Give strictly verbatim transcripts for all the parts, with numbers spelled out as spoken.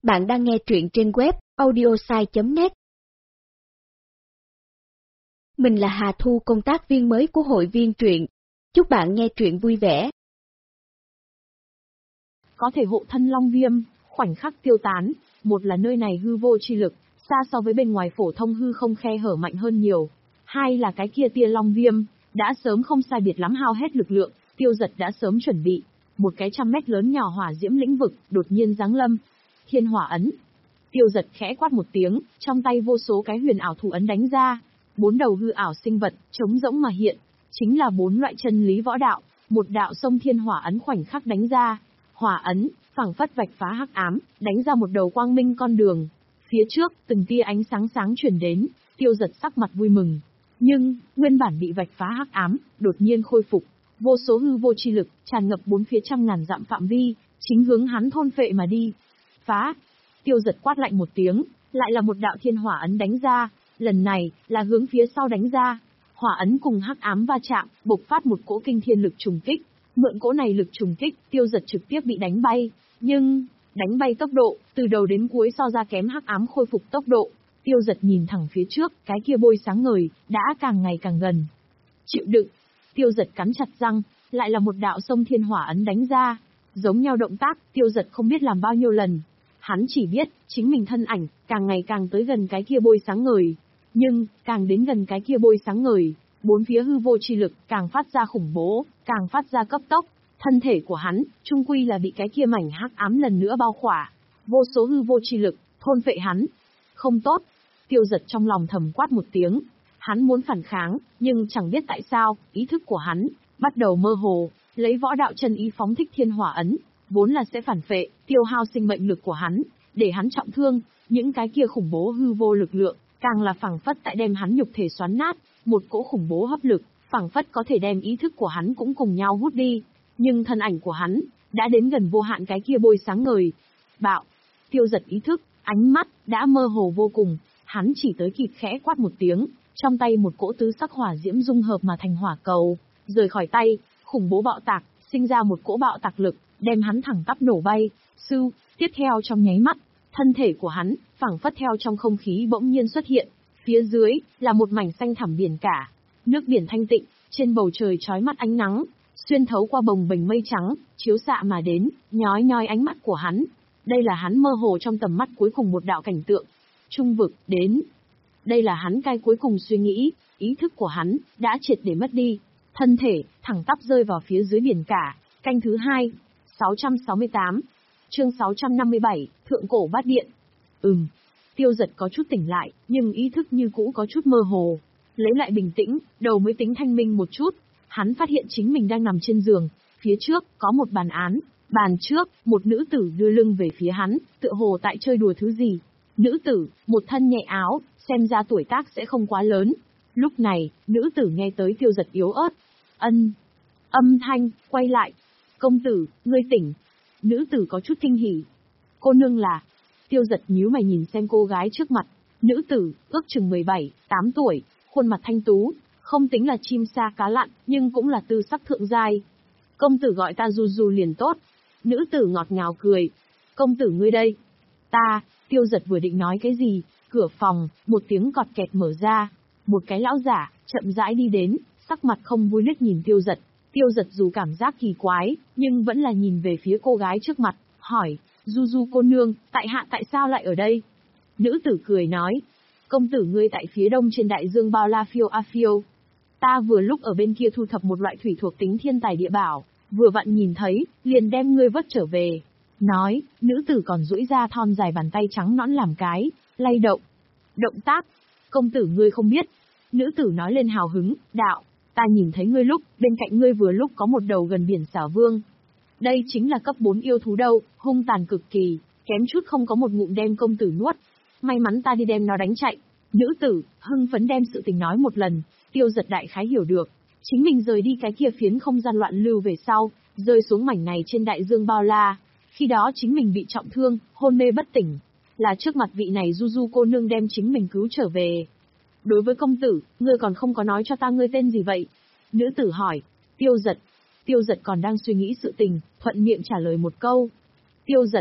Bạn đang nghe truyện trên web audiosai chấm net. Mình là Hà Thu, công tác viên mới của hội viên truyện. Chúc bạn nghe truyện vui vẻ. Có thể hộ thân long viêm, khoảnh khắc tiêu tán. Một là nơi này hư vô chi lực, xa so với bên ngoài phổ thông hư không khe hở mạnh hơn nhiều. Hai là cái kia tia long viêm, đã sớm không sai biệt lắm hao hết lực lượng, Tiêu Dật đã sớm chuẩn bị. Một cái trăm mét lớn nhỏ hỏa diễm lĩnh vực, đột nhiên giáng lâm. Thiên hỏa ấn. Tiêu Dật khẽ quát một tiếng, trong tay vô số cái huyền ảo thủ ấn đánh ra. Bốn đầu hư ảo sinh vật, trống rỗng mà hiện. Chính là bốn loại chân lý võ đạo, một đạo sông thiên hỏa ấn khoảnh khắc đánh ra. Hỏa ấn, phảng phất vạch phá hắc ám, đánh ra một đầu quang minh con đường. Phía trước, từng tia ánh sáng sáng truyền đến, Tiêu Dật sắc mặt vui mừng. Nhưng, nguyên bản bị vạch phá hắc ám, đột nhiên khôi phục. Vô số hư vô chi lực, tràn ngập bốn phía trăm ngàn dặm phạm vi, chính hướng hắn thôn phệ mà đi. Phá! Tiêu Dật quát lạnh một tiếng, lại là một đạo thiên hỏa ấn đánh ra, lần này, là hướng phía sau đánh ra. Hỏa ấn cùng hắc ám va chạm, bộc phát một cỗ kinh thiên lực trùng kích. Mượn cỗ này lực trùng kích, Tiêu Dật trực tiếp bị đánh bay. Nhưng, đánh bay tốc độ, từ đầu đến cuối so ra kém hắc ám khôi phục tốc độ. Tiêu Dật nhìn thẳng phía trước, cái kia bôi sáng ngời, đã càng ngày càng gần. Chịu đựng. Tiêu Dật cắn chặt răng, lại là một đạo sông thiên hỏa ấn đánh ra. Giống nhau động tác, Tiêu Dật không biết làm bao nhiêu lần. Hắn chỉ biết, chính mình thân ảnh, càng ngày càng tới gần cái kia bôi sáng ngời. Nhưng, càng đến gần cái kia bôi sáng ngời, bốn phía hư vô chi lực, càng phát ra khủng bố, càng phát ra cấp tốc. Thân thể của hắn, trung quy là bị cái kia mảnh hắc ám lần nữa bao khỏa. Vô số hư vô chi lực, thôn phệ hắn. Không tốt. Tiêu Dật trong lòng thầm quát một tiếng. Hắn muốn phản kháng, nhưng chẳng biết tại sao, ý thức của hắn, bắt đầu mơ hồ, lấy võ đạo chân ý phóng thích thiên hỏa ấn. Vốn là sẽ phản phệ, tiêu hao sinh mệnh lực của hắn, để hắn trọng thương, những cái kia khủng bố hư vô lực lượng, càng là phảng phất tại đem hắn nhục thể xoắn nát, một cỗ khủng bố hấp lực, phảng phất có thể đem ý thức của hắn cũng cùng nhau hút đi. Nhưng thân ảnh của hắn, đã đến gần vô hạn cái kia bôi sáng ngời. Bạo, Tiêu Dật ý thức, ánh mắt, đã mơ hồ vô cùng, hắn chỉ tới kịp khẽ quát một tiếng, trong tay một cỗ tứ sắc hỏa diễm dung hợp mà thành hỏa cầu, rời khỏi tay, khủng bố bạo tạc, sinh ra một cỗ bạo tạc lực, đem hắn thẳng tắp nổ bay. Sưu, tiếp theo trong nháy mắt, thân thể của hắn, phảng phất theo trong không khí bỗng nhiên xuất hiện, phía dưới, là một mảnh xanh thẳm biển cả, nước biển thanh tịnh, trên bầu trời chói mắt ánh nắng, xuyên thấu qua bồng bềnh mây trắng, chiếu xạ mà đến, nhói nhói ánh mắt của hắn. Đây là hắn mơ hồ trong tầm mắt cuối cùng một đạo cảnh tượng. Trung vực, đến. Đây là hắn cái cuối cùng suy nghĩ, ý thức của hắn, đã triệt để mất đi. Thân thể, thẳng tắp rơi vào phía dưới biển cả. Canh thứ hai, sáu trăm sáu mươi tám. Chương sáu trăm năm mươi bảy, Thượng cổ bát điện. Ừm. Tiêu Dật có chút tỉnh lại, nhưng ý thức như cũ có chút mơ hồ. Lấy lại bình tĩnh, đầu mới tính thanh minh một chút. Hắn phát hiện chính mình đang nằm trên giường, phía trước, có một bàn án. Bàn trước, một nữ tử đưa lưng về phía hắn, tựa hồ tại chơi đùa thứ gì. Nữ tử, một thân nhẹ áo, xem ra tuổi tác sẽ không quá lớn. Lúc này, nữ tử nghe tới Tiêu Dật yếu ớt. Ân. Âm thanh, quay lại. Công tử, ngươi tỉnh. Nữ tử có chút kinh hỉ. Cô nương là. Tiêu Dật nhíu mày nhìn xem cô gái trước mặt. Nữ tử, ước chừng mười bảy, tám tuổi, khuôn mặt thanh tú, không tính là chim sa cá lặn, nhưng cũng là tư sắc thượng giai. Công tử gọi ta Du Du liền tốt. Nữ tử ngọt ngào cười. Công tử ngươi đây. Ta, Tiêu Dật vừa định nói cái gì, cửa phòng, một tiếng cọt kẹt mở ra. Một cái lão giả, chậm rãi đi đến, sắc mặt không vui liếc nhìn Tiêu Dật. Tiêu Dật dù cảm giác kỳ quái, nhưng vẫn là nhìn về phía cô gái trước mặt, hỏi, Du Du cô nương, tại hạ tại sao lại ở đây? Nữ tử cười nói, công tử ngươi tại phía đông trên đại dương bao la phiêu a phiêu. Ta vừa lúc ở bên kia thu thập một loại thủy thuộc tính thiên tài địa bảo, vừa vặn nhìn thấy, liền đem ngươi vớt trở về. Nói, nữ tử còn duỗi ra thon dài bàn tay trắng nõn làm cái, lay động. Động tác, công tử ngươi không biết. Nữ tử nói lên hào hứng, đạo, ta nhìn thấy ngươi lúc, bên cạnh ngươi vừa lúc có một đầu gần biển xảo vương. Đây chính là cấp bốn yêu thú đâu, hung tàn cực kỳ, kém chút không có một ngụm đem công tử nuốt. May mắn ta đi đem nó đánh chạy. Nữ tử, hưng phấn đem sự tình nói một lần, Tiêu Dật đại khái hiểu được. Chính mình rời đi cái kia phiến không gian loạn lưu về sau, rơi xuống mảnh này trên đại dương bao la. Khi đó chính mình bị trọng thương, hôn mê bất tỉnh. Là trước mặt vị này Du Du cô nương đem chính mình cứu trở về. Đối với công tử, ngươi còn không có nói cho ta ngươi tên gì vậy? Nữ tử hỏi. Tiêu Dật. Tiêu Dật còn đang suy nghĩ sự tình, thuận miệng trả lời một câu. Tiêu Dật.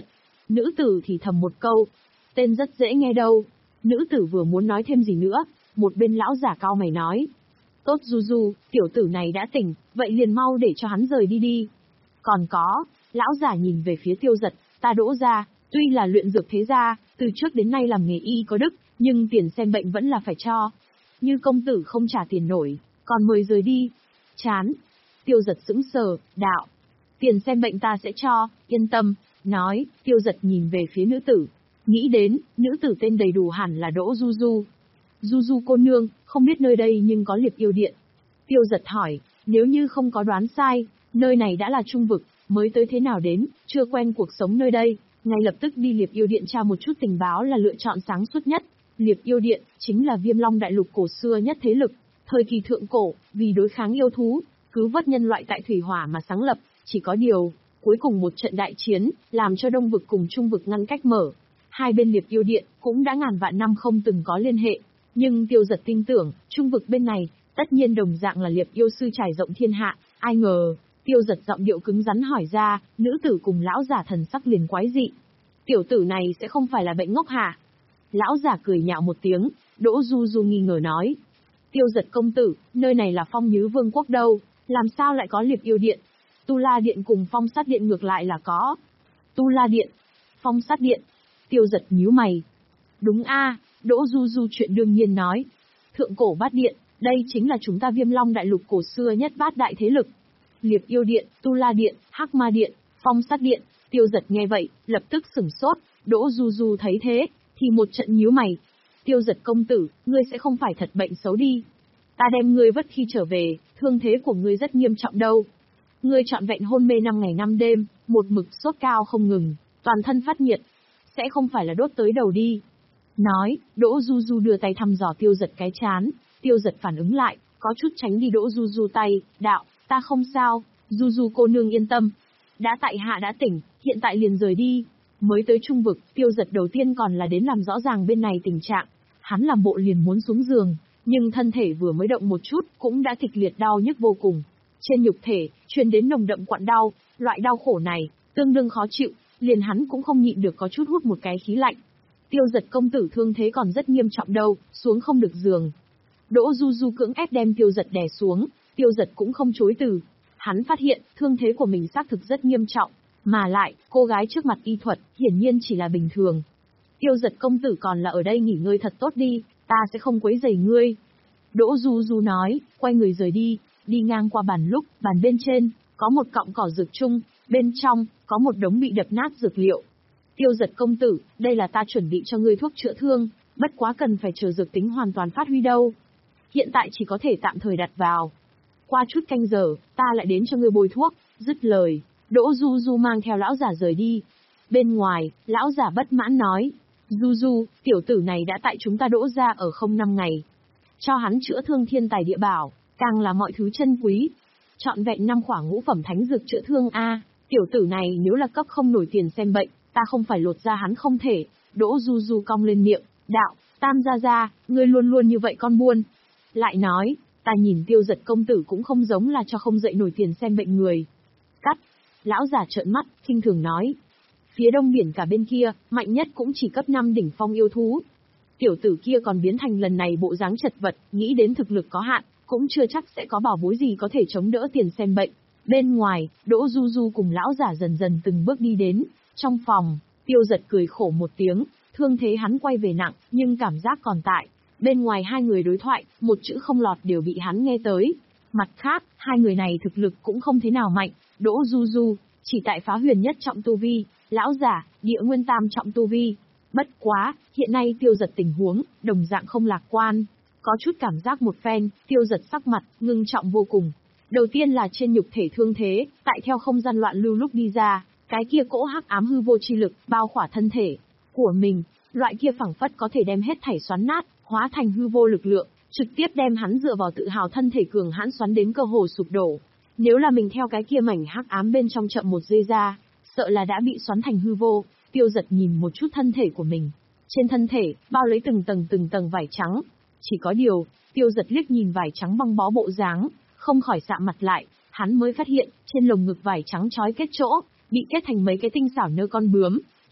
Nữ tử thì thầm một câu. Tên rất dễ nghe đâu. Nữ tử vừa muốn nói thêm gì nữa, một bên lão giả cao mày nói. Tốt Du Du, tiểu tử này đã tỉnh, vậy liền mau để cho hắn rời đi đi. Còn có, lão giả nhìn về phía Tiêu Giật, ta Đỗ gia, tuy là luyện dược thế gia, từ trước đến nay làm nghề y có đức, nhưng tiền xem bệnh vẫn là phải cho. Như công tử không trả tiền nổi, còn mời rời đi. Chán. Tiêu Giật sững sờ, đạo. Tiền xem bệnh ta sẽ cho, yên tâm, nói, Tiêu Giật nhìn về phía nữ tử. Nghĩ đến, nữ tử tên đầy đủ hẳn là Đỗ Du Du. Du Du cô nương, không biết nơi đây nhưng có Liệp Yêu Điện. Tiêu Giật hỏi, nếu như không có đoán sai, nơi này đã là trung vực, mới tới thế nào đến, chưa quen cuộc sống nơi đây, ngay lập tức đi Liệp Yêu Điện tra một chút tình báo là lựa chọn sáng suốt nhất. Liệp Yêu Điện chính là Viêm Long đại lục cổ xưa nhất thế lực, thời kỳ thượng cổ, vì đối kháng yêu thú, cứu vớt nhân loại tại thủy hỏa mà sáng lập, chỉ có điều, cuối cùng một trận đại chiến, làm cho Đông vực cùng Trung vực ngăn cách mở. Hai bên Liệp Yêu Điện cũng đã ngàn vạn năm không từng có liên hệ, nhưng Tiêu Giật tin tưởng, Trung vực bên này, tất nhiên đồng dạng là Liệp Yêu sư trải rộng thiên hạ, ai ngờ, Tiêu Giật giọng điệu cứng rắn hỏi ra, nữ tử cùng lão giả thần sắc liền quái dị. Tiểu tử này sẽ không phải là bệnh ngốc hả? Lão giả cười nhạo một tiếng, Đỗ Du Du nghi ngờ nói. Tiêu Giật công tử, nơi này là Phong Nhứ Vương quốc đâu, làm sao lại có Liệp Yêu Điện? Tu La Điện cùng Phong Sát Điện ngược lại là có. Tu La Điện, Phong Sát Điện. Tiêu Giật nhíu mày. Đúng a, Đỗ Du Du chuyện đương nhiên nói. Thượng cổ bát điện, đây chính là chúng ta Viêm Long đại lục cổ xưa nhất bát đại thế lực. Liệp Yêu Điện, Tu La Điện, Hắc Ma Điện, Phong Sát Điện. Tiêu Giật nghe vậy, lập tức sửng sốt. Đỗ Du Du thấy thế, thì một trận nhíu mày. Tiêu Giật công tử, ngươi sẽ không phải thật bệnh xấu đi. Ta đem ngươi vất khi trở về, thương thế của ngươi rất nghiêm trọng đâu. Ngươi trọn vẹn hôn mê năm ngày năm đêm, một mực sốt cao không ngừng, toàn thân phát nhiệt. Sẽ không phải là đốt tới đầu đi. Nói, Đỗ Du Du đưa tay thăm dò Tiêu Giật cái chán. Tiêu Giật phản ứng lại, có chút tránh đi Đỗ Du Du tay, đạo, ta không sao, Du Du cô nương yên tâm. Đã tại hạ đã tỉnh, hiện tại liền rời đi. Mới tới trung vực, Tiêu Giật đầu tiên còn là đến làm rõ ràng bên này tình trạng. Hắn làm bộ liền muốn xuống giường, nhưng thân thể vừa mới động một chút, cũng đã kịch liệt đau nhức vô cùng. Trên nhục thể, truyền đến nồng đậm quặn đau, loại đau khổ này, tương đương khó chịu, liền hắn cũng không nhịn được có chút hút một cái khí lạnh. Tiêu Giật công tử thương thế còn rất nghiêm trọng đâu, xuống không được giường. Đỗ Du Du cưỡng ép đem Tiêu Giật đè xuống, Tiêu Giật cũng không chối từ. Hắn phát hiện, thương thế của mình xác thực rất nghiêm trọng, mà lại, cô gái trước mặt y thuật, hiển nhiên chỉ là bình thường. Tiêu Giật công tử còn là ở đây nghỉ ngơi thật tốt đi, ta sẽ không quấy rầy ngươi. Đỗ Du Du nói, quay người rời đi, đi ngang qua bàn lúc, bàn bên trên, có một cọng cỏ dược chung, bên trong, có một đống bị đập nát dược liệu. Tiêu Giật công tử, đây là ta chuẩn bị cho ngươi thuốc chữa thương, bất quá cần phải chờ dược tính hoàn toàn phát huy đâu. Hiện tại chỉ có thể tạm thời đặt vào. Qua chút canh giờ, ta lại đến cho ngươi bôi thuốc, dứt lời, Đỗ Du Du mang theo lão giả rời đi. Bên ngoài, lão giả bất mãn nói, Du Du, tiểu tử này đã tại chúng ta Đỗ gia ở không năm ngày. Cho hắn chữa thương thiên tài địa bảo, càng là mọi thứ chân quý. Trọn vẹn năm khỏa ngũ phẩm thánh dược chữa thương a, tiểu tử này nếu là cấp không nổi tiền xem bệnh, ta không phải lột ra hắn không thể. Đỗ Du Du cong lên miệng, đạo, Tam gia gia, ngươi luôn luôn như vậy con buôn. Lại nói, ta nhìn Tiêu Giật công tử cũng không giống là cho không dậy nổi tiền xem bệnh người. Cắt. Lão giả trợn mắt, khinh thường nói. Phía đông biển cả bên kia, mạnh nhất cũng chỉ cấp năm đỉnh phong yêu thú. Tiểu tử kia còn biến thành lần này bộ dáng chật vật, nghĩ đến thực lực có hạn, cũng chưa chắc sẽ có bảo bối gì có thể chống đỡ tiền xem bệnh. Bên ngoài, Đỗ Du Du cùng lão giả dần dần từng bước đi đến. Trong phòng, Tiêu Giật cười khổ một tiếng, thương thế hắn quay về nặng, nhưng cảm giác còn tại. Bên ngoài hai người đối thoại, một chữ không lọt đều bị hắn nghe tới. Mặt khác, hai người này thực lực cũng không thế nào mạnh. Đỗ Du Du, chỉ tại phá huyền nhất trọng tu vi, lão giả, địa nguyên tam trọng tu vi. Bất quá, hiện nay Tiêu Giật tình huống, đồng dạng không lạc quan. Có chút cảm giác một phen, Tiêu Giật sắc mặt, ngưng trọng vô cùng. Đầu tiên là trên nhục thể thương thế, tại theo không gian loạn lưu lúc đi ra, cái kia cỗ hắc ám hư vô chi lực, bao khỏa thân thể của mình, loại kia phảng phất có thể đem hết thảy xoắn nát, hóa thành hư vô lực lượng, trực tiếp đem hắn dựa vào tự hào thân thể cường hãn xoắn đến cơ hồ sụp đổ. Nếu là mình theo cái kia mảnh hắc ám bên trong chậm một giây ra, sợ là đã bị xoắn thành hư vô. Tiêu Giật nhìn một chút thân thể của mình. Trên thân thể, bao lấy từng tầng từng tầng vải trắng. Chỉ có điều, Tiêu Giật liếc nhìn vải trắng băng bó bộ dáng, không khỏi sạm mặt lại, hắn mới phát hiện, trên lồng ngực vải trắng trói kết chỗ, bị kết thành mấy cái tinh xảo nơ con bướm,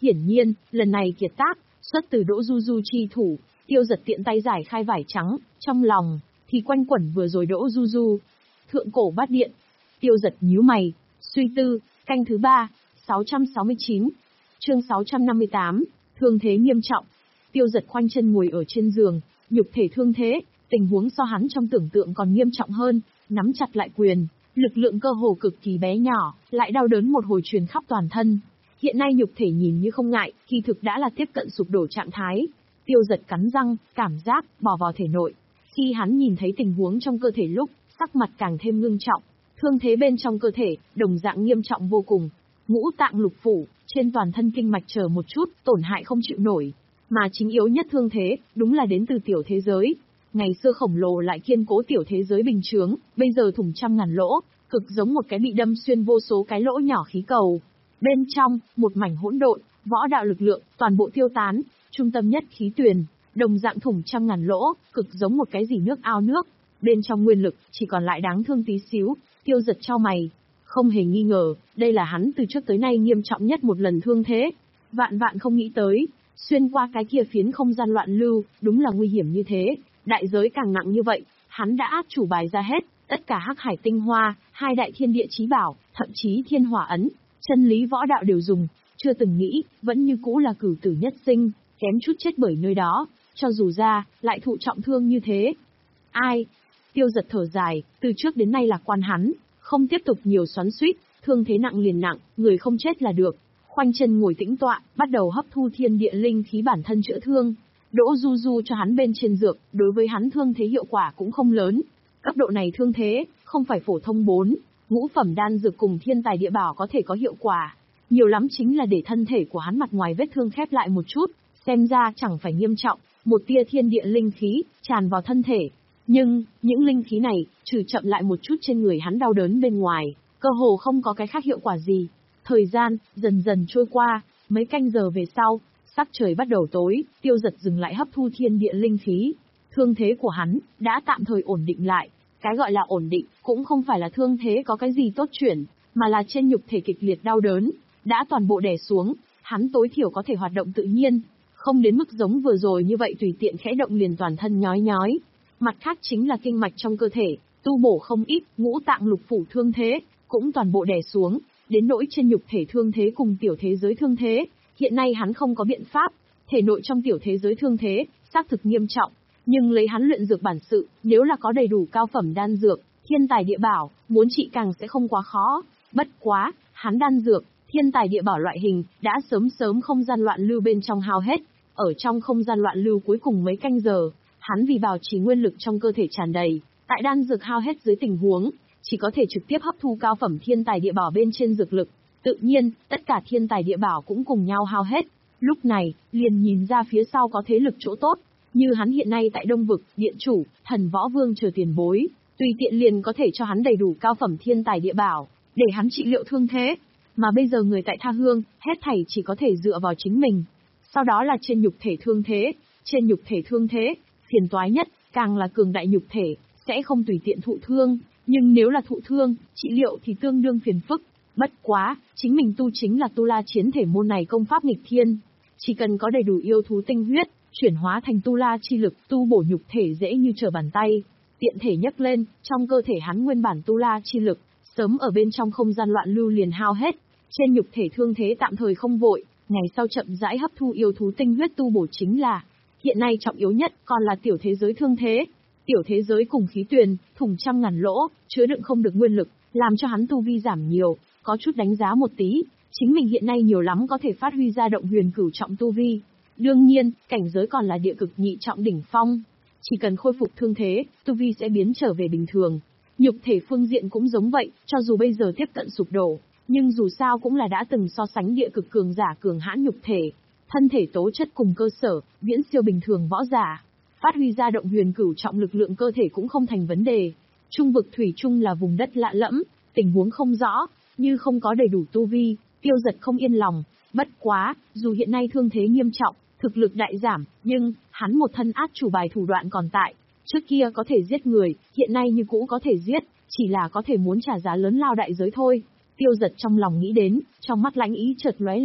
Hiển nhiên, lần này kiệt tác, xuất từ Đỗ Du Du chi thủ, Tiêu Giật tiện tay giải khai vải trắng, trong lòng, thì quanh quẩn vừa rồi Đỗ Du Du. Thượng cổ bát điện. Tiêu Giật nhíu mày, suy tư, canh thứ ba, sáu trăm sáu mươi chín. Chương sáu trăm năm mươi tám, thương thế nghiêm trọng. Tiêu Giật khoanh chân ngồi ở trên giường, nhục thể thương thế, tình huống so hắn trong tưởng tượng còn nghiêm trọng hơn, nắm chặt lại quyền, lực lượng cơ hồ cực kỳ bé nhỏ, lại đau đớn một hồi truyền khắp toàn thân. Hiện nay nhục thể nhìn như không ngại, kỳ thực đã là tiếp cận sụp đổ trạng thái. Tiêu Giật cắn răng, cảm giác bỏ vào thể nội. Khi hắn nhìn thấy tình huống trong cơ thể lúc, sắc mặt càng thêm ngưng trọng. Thương thế bên trong cơ thể, đồng dạng nghiêm trọng vô cùng. Ngũ tạng lục phủ, trên toàn thân kinh mạch chờ một chút, tổn hại không chịu nổi. Mà chính yếu nhất thương thế, đúng là đến từ tiểu thế giới. Ngày xưa khổng lồ lại kiên cố tiểu thế giới bình chướng, bây giờ thủng trăm ngàn lỗ, cực giống một cái bị đâm xuyên vô số cái lỗ nhỏ khí cầu. Bên trong, một mảnh hỗn độn, võ đạo lực lượng, toàn bộ tiêu tán, trung tâm nhất khí tuyền, đồng dạng thủng trăm ngàn lỗ, cực giống một cái gì nước ao nước. Bên trong nguyên lực, chỉ còn lại đáng thương tí xíu. Tiêu Giật chau mày. Không hề nghi ngờ, đây là hắn từ trước tới nay nghiêm trọng nhất một lần thương thế. Vạn vạn không nghĩ tới, xuyên qua cái kia phiến không gian loạn lưu, đúng là nguy hiểm như thế, đại giới càng nặng như vậy, hắn đã át chủ bài ra hết, tất cả hắc hải tinh hoa, hai đại thiên địa chí bảo, thậm chí thiên hỏa ấn, chân lý võ đạo đều dùng, chưa từng nghĩ, vẫn như cũ là cửu tử nhất sinh, kém chút chết bởi nơi đó, cho dù ra, lại thụ trọng thương như thế. Ai? Tiêu Giật thở dài, từ trước đến nay lạc quan hắn, không tiếp tục nhiều xoắn xuýt, thương thế nặng liền nặng, người không chết là được. Khoanh chân ngồi tĩnh tọa, bắt đầu hấp thu thiên địa linh khí bản thân chữa thương. Đỗ Du Du cho hắn bên trên dược, đối với hắn thương thế hiệu quả cũng không lớn. Cấp độ này thương thế, không phải phổ thông bốn, ngũ phẩm đan dược cùng thiên tài địa bảo có thể có hiệu quả. Nhiều lắm chính là để thân thể của hắn mặt ngoài vết thương khép lại một chút, xem ra chẳng phải nghiêm trọng, một tia thiên địa linh khí, tràn vào thân thể. Nhưng, những linh khí này, trừ chậm lại một chút trên người hắn đau đớn bên ngoài, cơ hồ không có cái khác hiệu quả gì. Thời gian, dần dần trôi qua, mấy canh giờ về sau, sắc trời bắt đầu tối, Tiêu Giật dừng lại hấp thu thiên địa linh khí. Thương thế của hắn, đã tạm thời ổn định lại. Cái gọi là ổn định, cũng không phải là thương thế có cái gì tốt chuyển, mà là trên nhục thể kịch liệt đau đớn, đã toàn bộ đè xuống, hắn tối thiểu có thể hoạt động tự nhiên, không đến mức giống vừa rồi như vậy tùy tiện khẽ động liền toàn thân nhói nhói. Mặt khác chính là kinh mạch trong cơ thể, tu bổ không ít, ngũ tạng lục phủ thương thế, cũng toàn bộ đè xuống, đến nỗi trên nhục thể thương thế cùng tiểu thế giới thương thế, hiện nay hắn không có biện pháp, thể nội trong tiểu thế giới thương thế, xác thực nghiêm trọng, nhưng lấy hắn luyện dược bản sự, nếu là có đầy đủ cao phẩm đan dược, thiên tài địa bảo, muốn trị càng sẽ không quá khó. Bất quá, hắn đan dược, thiên tài địa bảo loại hình, đã sớm sớm không gian loạn lưu bên trong hao hết, ở trong không gian loạn lưu cuối cùng mấy canh giờ, hắn vì bảo trì nguyên lực trong cơ thể tràn đầy, tại đan dược hao hết dưới tình huống, chỉ có thể trực tiếp hấp thu cao phẩm thiên tài địa bảo bên trên dược lực. Tự nhiên, tất cả thiên tài địa bảo cũng cùng nhau hao hết. Lúc này, liền nhìn ra phía sau có thế lực chỗ tốt, như hắn hiện nay tại Đông Vực, Điện Chủ, Thần Võ Vương chờ tiền bối, tùy tiện liền có thể cho hắn đầy đủ cao phẩm thiên tài địa bảo, để hắn trị liệu thương thế. Mà bây giờ người tại Tha Hương, hết thảy chỉ có thể dựa vào chính mình. Sau đó là trên nhục thể thương thế, trên nhục thể thương thế, phiền toái nhất, càng là cường đại nhục thể, sẽ không tùy tiện thụ thương, nhưng nếu là thụ thương, trị liệu thì tương đương phiền phức. Bất quá, chính mình tu chính là tu la chiến thể môn này công pháp nghịch thiên, chỉ cần có đầy đủ yêu thú tinh huyết, chuyển hóa thành tu la chi lực, tu bổ nhục thể dễ như trở bàn tay. Tiện thể nhấc lên, trong cơ thể hắn nguyên bản tu la chi lực, sớm ở bên trong không gian loạn lưu liền hao hết, trên nhục thể thương thế tạm thời không vội, ngày sau chậm rãi hấp thu yêu thú tinh huyết tu bổ chính là. Hiện nay trọng yếu nhất còn là tiểu thế giới thương thế. Tiểu thế giới cùng khí tuyền, thủng trăm ngàn lỗ, chứa đựng không được nguyên lực, làm cho hắn tu vi giảm nhiều, có chút đánh giá một tí, chính mình hiện nay nhiều lắm có thể phát huy ra động huyền cửu trọng tu vi. Đương nhiên, cảnh giới còn là địa cực nhị trọng đỉnh phong. Chỉ cần khôi phục thương thế, tu vi sẽ biến trở về bình thường. Nhục thể phương diện cũng giống vậy, cho dù bây giờ tiếp cận sụp đổ, nhưng dù sao cũng là đã từng so sánh địa cực cường giả cường hãn nhục thể. Thân thể tố chất cùng cơ sở, viễn siêu bình thường võ giả. Phát huy ra động huyền cửu trọng lực lượng cơ thể cũng không thành vấn đề. Trung vực thủy chung là vùng đất lạ lẫm, tình huống không rõ, như không có đầy đủ tu vi, Tiêu Giật không yên lòng. Bất quá, dù hiện nay thương thế nghiêm trọng, thực lực đại giảm, nhưng, hắn một thân át chủ bài thủ đoạn còn tại. Trước kia có thể giết người, hiện nay như cũ có thể giết, chỉ là có thể muốn trả giá lớn lao đại giới thôi. Tiêu Giật trong lòng nghĩ đến, trong mắt lãnh ý chợt lóe lên,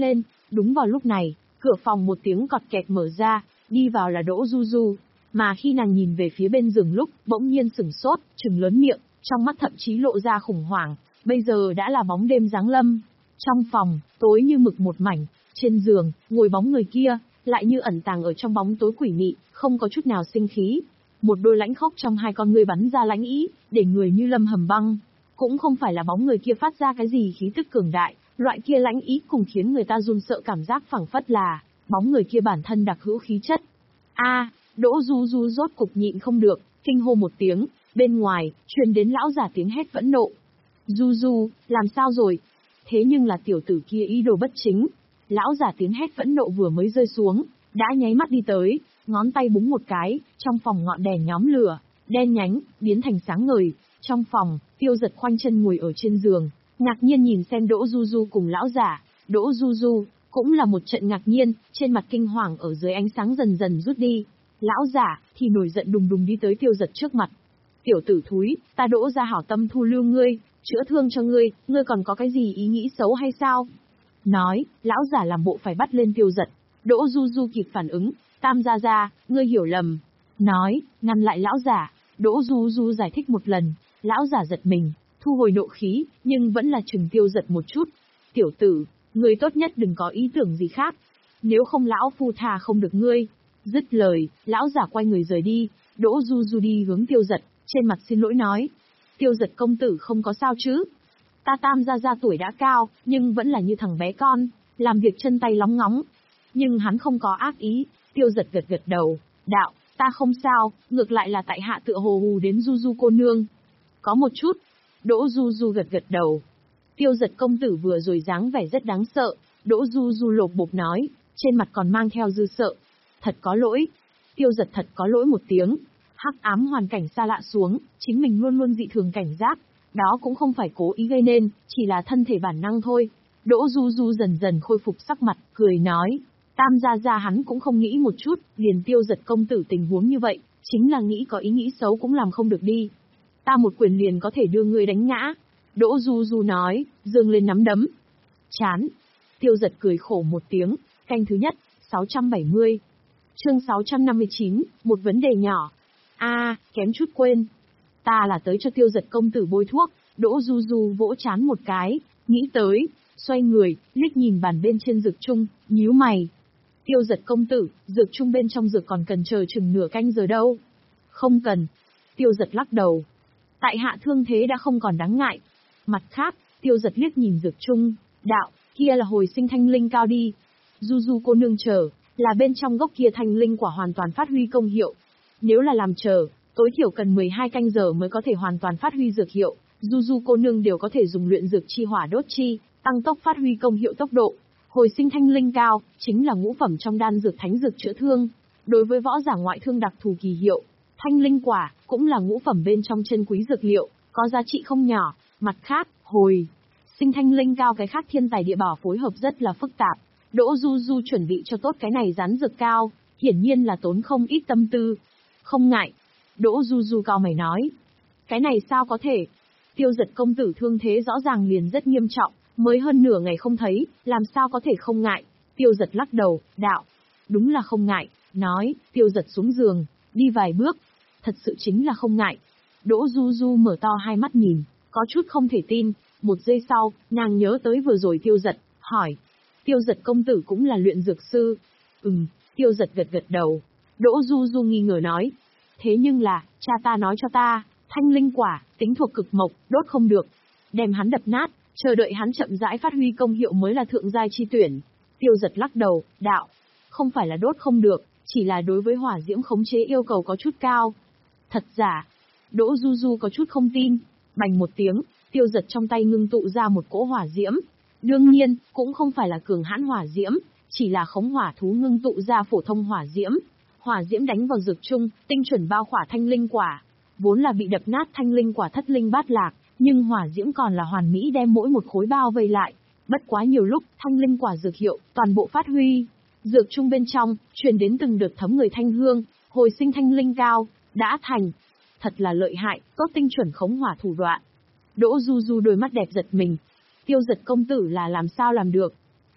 Đúng vào lúc này, cửa phòng một tiếng cọt kẹt mở ra, đi vào là Đỗ Du Du. Mà khi nàng nhìn về phía bên giường lúc, bỗng nhiên sửng sốt, trừng lớn miệng, trong mắt thậm chí lộ ra khủng hoảng. Bây giờ đã là bóng đêm giáng lâm. Trong phòng, tối như mực một mảnh, trên giường, ngồi bóng người kia, lại như ẩn tàng ở trong bóng tối quỷ mị, không có chút nào sinh khí. Một đôi lãnh khốc trong hai con ngươi bắn ra lãnh ý, để người như lâm hầm băng. Cũng không phải là bóng người kia phát ra cái gì khí tức cường đại, loại kia lãnh ý cùng khiến người ta run sợ cảm giác phảng phất là bóng người kia bản thân đặc hữu khí chất. A, Đỗ Du Du rốt cục nhịn không được, kinh hô một tiếng, bên ngoài truyền đến lão giả tiếng hét phẫn nộ. Du Du, làm sao rồi? Thế nhưng là tiểu tử kia ý đồ bất chính. Lão giả tiếng hét phẫn nộ vừa mới rơi xuống, đã nháy mắt đi tới, ngón tay búng một cái, trong phòng ngọn đèn nhóm lửa, đen nhánh, biến thành sáng ngời. Trong phòng, Tiêu Giật khoanh chân ngồi ở trên giường, ngạc nhiên nhìn xem Đỗ Du Du cùng lão giả. Đỗ Du Du cũng là một trận ngạc nhiên, trên mặt kinh hoàng ở dưới ánh sáng dần dần rút đi. Lão giả thì nổi giận đùng đùng đi tới Tiêu Giật trước mặt. Tiểu tử thúi, ta Đỗ gia hảo tâm thu lưu ngươi, chữa thương cho ngươi, ngươi còn có cái gì ý nghĩ xấu hay sao? Nói, lão giả làm bộ phải bắt lên Tiêu Giật. Đỗ Du Du kịp phản ứng, Tam gia gia, ngươi hiểu lầm. Nói, ngăn lại lão giả. Đỗ Du Du giải thích một lần, lão giả giật mình, thu hồi nộ khí, nhưng vẫn là chừng Tiêu Giật một chút. Tiểu tử, ngươi tốt nhất đừng có ý tưởng gì khác, nếu không lão phu tha không được ngươi. Dứt lời, lão giả quay người rời đi. Đỗ Du Du đi hướng Tiêu Giật, trên mặt xin lỗi nói. Tiêu Giật công tử không có sao chứ? Ta Tam gia gia tuổi đã cao, nhưng vẫn là như thằng bé con, làm việc chân tay lóng ngóng. Nhưng hắn không có ác ý. Tiêu Giật gật gật đầu, đạo, ta không sao, ngược lại là tại hạ tựa hồ hù đến Du Du cô nương. Có một chút. Đỗ Du Du gật gật đầu. Tiêu Giật công tử vừa rồi dáng vẻ rất đáng sợ. Đỗ Du Du lột bột nói, trên mặt còn mang theo dư sợ. Thật có lỗi. Tiêu Giật thật có lỗi một tiếng. Hắc ám hoàn cảnh xa lạ xuống, chính mình luôn luôn dị thường cảnh giác. Đó cũng không phải cố ý gây nên, chỉ là thân thể bản năng thôi. Đỗ Du Du dần dần khôi phục sắc mặt, cười nói. Tam gia gia hắn cũng không nghĩ một chút, liền Tiêu Giật công tử tình huống như vậy, chính là nghĩ có ý nghĩ xấu cũng làm không được đi. Ta một quyền liền có thể đưa ngươi đánh ngã. Đỗ Du Du nói, giương lên nắm đấm. Chán. Tiêu Giật cười khổ một tiếng, canh thứ nhất, sáu trăm bảy mươi. Chương sáu trăm năm mươi chín, một vấn đề nhỏ. A, à, kém chút quên. Ta là tới cho Tiêu Giật công tử bôi thuốc. Đỗ Du Du vỗ chán một cái, nghĩ tới, xoay người, liếc nhìn bàn bên trên dược chung, nhíu mày. Tiêu Giật công tử, dược chung bên trong dược còn cần chờ chừng nửa canh giờ đâu. Không cần. Tiêu Giật lắc đầu. Tại hạ thương thế đã không còn đáng ngại. Mặt khác, Tiêu Giật liếc nhìn dược chung, đạo, kia là hồi sinh thanh linh cao đi. Du Du cô nương chờ, là bên trong gốc kia thanh linh quả hoàn toàn phát huy công hiệu. Nếu là làm chờ, tối thiểu cần mười hai canh giờ mới có thể hoàn toàn phát huy dược hiệu. Du Du cô nương đều có thể dùng luyện dược chi hỏa đốt chi, tăng tốc phát huy công hiệu tốc độ. Hồi sinh thanh linh cao, chính là ngũ phẩm trong đan dược thánh dược chữa thương. Đối với võ giả ngoại thương đặc thù kỳ hiệu, thanh linh quả, cũng là ngũ phẩm bên trong chân quý dược liệu, có giá trị không nhỏ. Mặt khác, hồi sinh thanh linh cao cái khác thiên tài địa bảo phối hợp rất là phức tạp. Đỗ Du Du chuẩn bị cho tốt cái này rán dược cao, hiển nhiên là tốn không ít tâm tư. Không ngại. Đỗ Du Du cao mày nói. Cái này sao có thể? Tiêu Giật công tử thương thế rõ ràng liền rất nghiêm trọng, mới hơn nửa ngày không thấy, làm sao có thể không ngại? Tiêu Giật lắc đầu, đạo. Đúng là không ngại, nói, Tiêu Giật xuống giường, đi vài bước. Thật sự chính là không ngại. Đỗ Du Du mở to hai mắt nhìn, có chút không thể tin. Một giây sau, nàng nhớ tới vừa rồi Tiêu Giật, hỏi. Tiêu Giật công tử cũng là luyện dược sư. Ừm, Tiêu Giật gật gật đầu. Đỗ Du Du nghi ngờ nói. Thế nhưng là, cha ta nói cho ta, thanh linh quả, tính thuộc cực mộc, đốt không được. Đem hắn đập nát, chờ đợi hắn chậm rãi phát huy công hiệu mới là thượng giai chi tuyển. Tiêu Giật lắc đầu, đạo. Không phải là đốt không được, chỉ là đối với hỏa diễm khống chế yêu cầu có chút cao. Thật giả. Đỗ Du Du có chút không tin. Bành một tiếng, Tiêu Giật trong tay ngưng tụ ra một cỗ hỏa diễm. Đương nhiên, cũng không phải là cường hãn hỏa diễm, chỉ là khống hỏa thú ngưng tụ ra phổ thông hỏa diễm. Hỏa diễm đánh vào dược chung, tinh chuẩn bao khỏa thanh linh quả. Vốn là bị đập nát thanh linh quả thất linh bát lạc, nhưng hỏa diễm còn là hoàn mỹ đem mỗi một khối bao vây lại. Bất quá nhiều lúc, thanh linh quả dược hiệu, toàn bộ phát huy. Dược chung bên trong, truyền đến từng đợt thấm người thanh hương, hồi sinh thanh linh cao, đã thành. Thật là lợi hại, tốt tinh chuẩn khống hỏa thủ đoạn. Đỗ Du Du đôi mắt đẹp giật mình. Tiêu Giật công tử là làm sao làm được?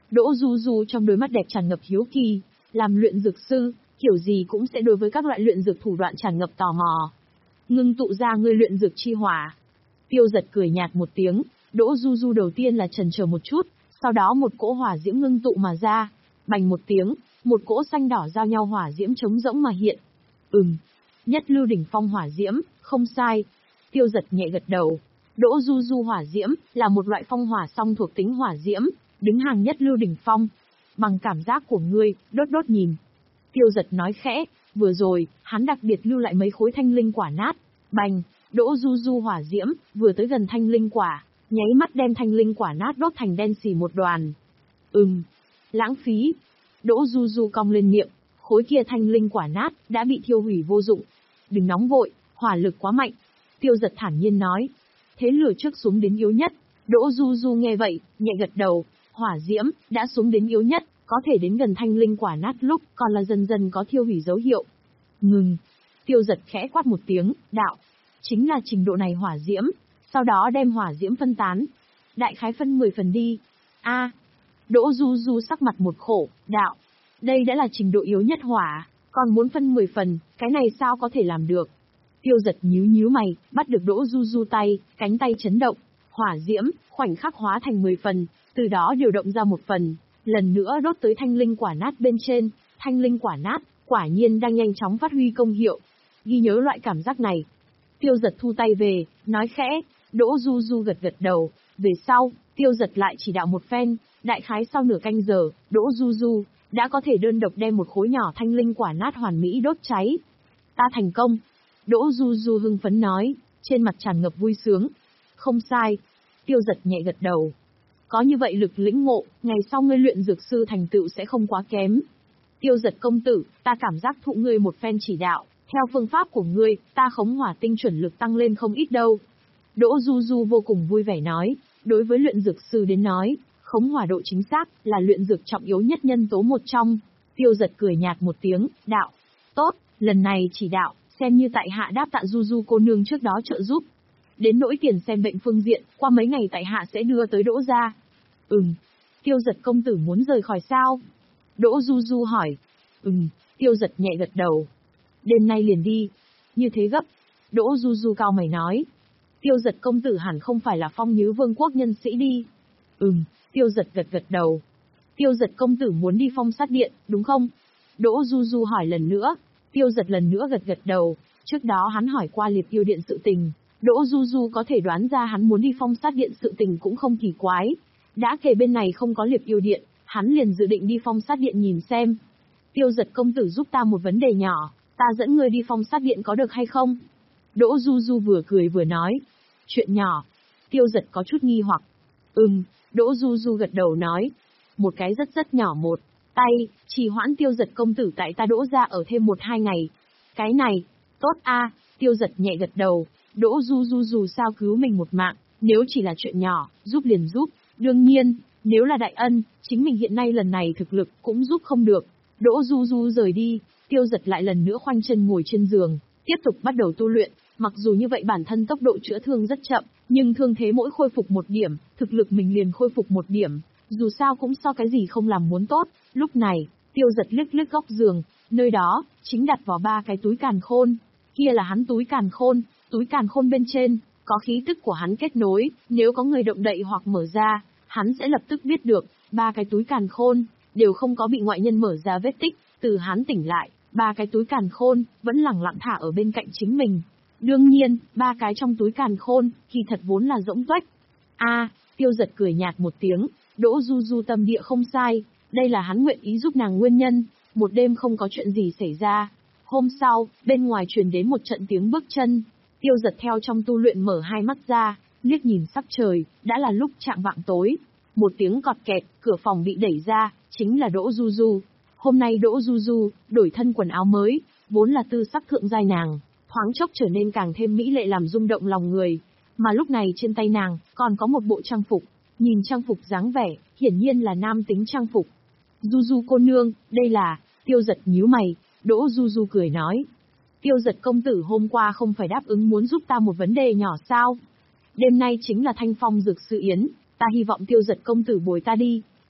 Đỗ Du Du trong đôi mắt đẹp tràn ngập hiếu kỳ, làm luyện dược sư, kiểu gì cũng sẽ đối với các loại luyện dược thủ đoạn tràn ngập tò mò. Ngưng tụ ra ngươi luyện dược chi hỏa. Tiêu Giật cười nhạt một tiếng, Đỗ Du Du đầu tiên là chần chờ một chút, sau đó một cỗ hỏa diễm ngưng tụ mà ra, bành một tiếng, một cỗ xanh đỏ giao nhau hỏa diễm trống rỗng mà hiện. Ừm, nhất lưu đỉnh phong hỏa diễm, không sai. Tiêu Giật nhẹ gật đầu. Đỗ Du Du hỏa diễm là một loại phong hỏa song thuộc tính hỏa diễm, đứng hàng nhất lưu đỉnh phong. Bằng cảm giác của ngươi, đốt đốt nhìn. Tiêu Giật nói khẽ, vừa rồi, hắn đặc biệt lưu lại mấy khối thanh linh quả nát. Bành, Đỗ Du Du hỏa diễm vừa tới gần thanh linh quả, nháy mắt đem thanh linh quả nát đốt thành đen xì một đoàn. Ừm, lãng phí. Đỗ Du Du cong lên miệng, khối kia thanh linh quả nát đã bị thiêu hủy vô dụng. Đừng nóng vội, hỏa lực quá mạnh. Tiêu Giật thản nhiên nói. Thế lửa trước xuống đến yếu nhất. Đỗ Du Du nghe vậy, nhẹ gật đầu. Hỏa diễm đã xuống đến yếu nhất, có thể đến gần thanh linh quả nát lúc còn là dần dần có thiêu hủy dấu hiệu. Ngừng. Tiêu Giật khẽ quát một tiếng, đạo. Chính là trình độ này hỏa diễm, sau đó đem hỏa diễm phân tán. Đại khái phân mười phần đi. A. Đỗ Du Du sắc mặt một khổ, đạo. Đây đã là trình độ yếu nhất hỏa, còn muốn phân mười phần, cái này sao có thể làm được. Tiêu Giật nhíu nhíu mày, bắt được Đỗ Du Du tay, cánh tay chấn động. Hỏa diễm, khoảnh khắc hóa thành mười phần, từ đó điều động ra một phần, lần nữa đốt tới thanh linh quả nát bên trên. Thanh linh quả nát, quả nhiên đang nhanh chóng phát huy công hiệu. Ghi nhớ loại cảm giác này. Tiêu Giật thu tay về, nói khẽ. Đỗ Du Du gật gật đầu. Về sau, Tiêu Giật lại chỉ đạo một phen, đại khái sau nửa canh giờ, Đỗ Du Du đã có thể đơn độc đem một khối nhỏ thanh linh quả nát hoàn mỹ đốt cháy. Ta thành công. Đỗ Du Du hưng phấn nói, trên mặt tràn ngập vui sướng. Không sai. Tiêu Giật nhẹ gật đầu. Có như vậy lực lĩnh ngộ, ngày sau ngươi luyện dược sư thành tựu sẽ không quá kém. Tiêu Giật công tử, ta cảm giác thụ ngươi một phen chỉ đạo, theo phương pháp của ngươi, ta khống hỏa tinh chuẩn lực tăng lên không ít đâu. Đỗ Du Du vô cùng vui vẻ nói, đối với luyện dược sư đến nói, khống hỏa độ chính xác là luyện dược trọng yếu nhất nhân tố một trong. Tiêu Giật cười nhạt một tiếng, đạo. Tốt, lần này chỉ đạo, xem như tại hạ đáp tạ Du Du cô nương trước đó trợ giúp. Đến nỗi tiền xem bệnh phương diện, qua mấy ngày tại hạ sẽ đưa tới Đỗ gia. Ừm. Tiêu Giật công tử muốn rời khỏi sao? Đỗ Du Du hỏi. Ừm. Tiêu Giật nhẹ gật đầu. Đêm nay liền đi. Như thế gấp. Đỗ Du Du cao mày nói. Tiêu Giật công tử hẳn không phải là Phong Nhứ Vương quốc nhân sĩ đi. Ừm. Tiêu Giật gật gật đầu. Tiêu Giật công tử muốn đi Phong Sát Điện, đúng không? Đỗ Du Du hỏi lần nữa. Tiêu Giật lần nữa gật gật đầu. Trước đó hắn hỏi qua Liệp Yêu Điện sự tình. Đỗ Du Du có thể đoán ra hắn muốn đi Phong Sát Điện sự tình cũng không kỳ quái. Đã kể bên này không có Liệp Yêu Điện, hắn liền dự định đi Phong Sát Điện nhìn xem. Tiêu Giật công tử giúp ta một vấn đề nhỏ, ta dẫn ngươi đi Phong Sát Điện có được hay không? Đỗ Du Du vừa cười vừa nói. Chuyện nhỏ. Tiêu Giật có chút nghi hoặc. Ừm, Đỗ Du Du gật đầu nói. Một cái rất rất nhỏ một tay, trì hoãn Tiêu Giật công tử tại ta Đỗ gia ở thêm một hai ngày. Cái này, tốt a. Tiêu Giật nhẹ gật đầu. Đỗ Du Du dù sao cứu mình một mạng, nếu chỉ là chuyện nhỏ, giúp liền giúp. Đương nhiên, nếu là đại ân, chính mình hiện nay lần này thực lực cũng giúp không được. Đỗ Du Du rời đi, Tiêu Giật lại lần nữa khoanh chân ngồi trên giường, tiếp tục bắt đầu tu luyện. Mặc dù như vậy bản thân tốc độ chữa thương rất chậm, nhưng thương thế mỗi khôi phục một điểm, thực lực mình liền khôi phục một điểm. Dù sao cũng so cái gì không làm muốn tốt. Lúc này, Tiêu Giật liếc liếc góc giường, nơi đó chính đặt vào ba cái túi càn khôn. Kia là hắn túi càn khôn, túi càn khôn bên trên có khí tức của hắn kết nối, nếu có người động đậy hoặc mở ra, hắn sẽ lập tức biết được. Ba cái túi càn khôn đều không có bị ngoại nhân mở ra vết tích. Từ hắn tỉnh lại, ba cái túi càn khôn vẫn lẳng lặng thả ở bên cạnh chính mình. Đương nhiên, ba cái trong túi càn khôn kỳ thật vốn là rỗng tuếch. A, Tiêu Giật cười nhạt một tiếng. Đỗ Du Du tâm địa không sai, đây là hắn nguyện ý giúp nàng nguyên nhân. Một đêm không có chuyện gì xảy ra. Hôm sau, bên ngoài truyền đến một trận tiếng bước chân. Tiêu Giật theo trong tu luyện mở hai mắt ra, liếc nhìn sắc trời, đã là lúc chạng vạng tối. Một tiếng cọt kẹt, cửa phòng bị đẩy ra, chính là Đỗ Du Du. Hôm nay Đỗ Du Du đổi thân quần áo mới, vốn là tư sắc thượng giai nàng, thoáng chốc trở nên càng thêm mỹ lệ làm rung động lòng người. Mà lúc này trên tay nàng còn có một bộ trang phục, nhìn trang phục dáng vẻ, hiển nhiên là nam tính trang phục. Du Du cô nương, đây là... Tiêu Giật nhíu mày. Đỗ Du Du cười nói. Tiêu Giật công tử hôm qua không phải đáp ứng muốn giúp ta một vấn đề nhỏ sao? Đêm nay chính là Thanh Phong dược sư yến, ta hy vọng Tiêu Giật công tử bồi ta đi.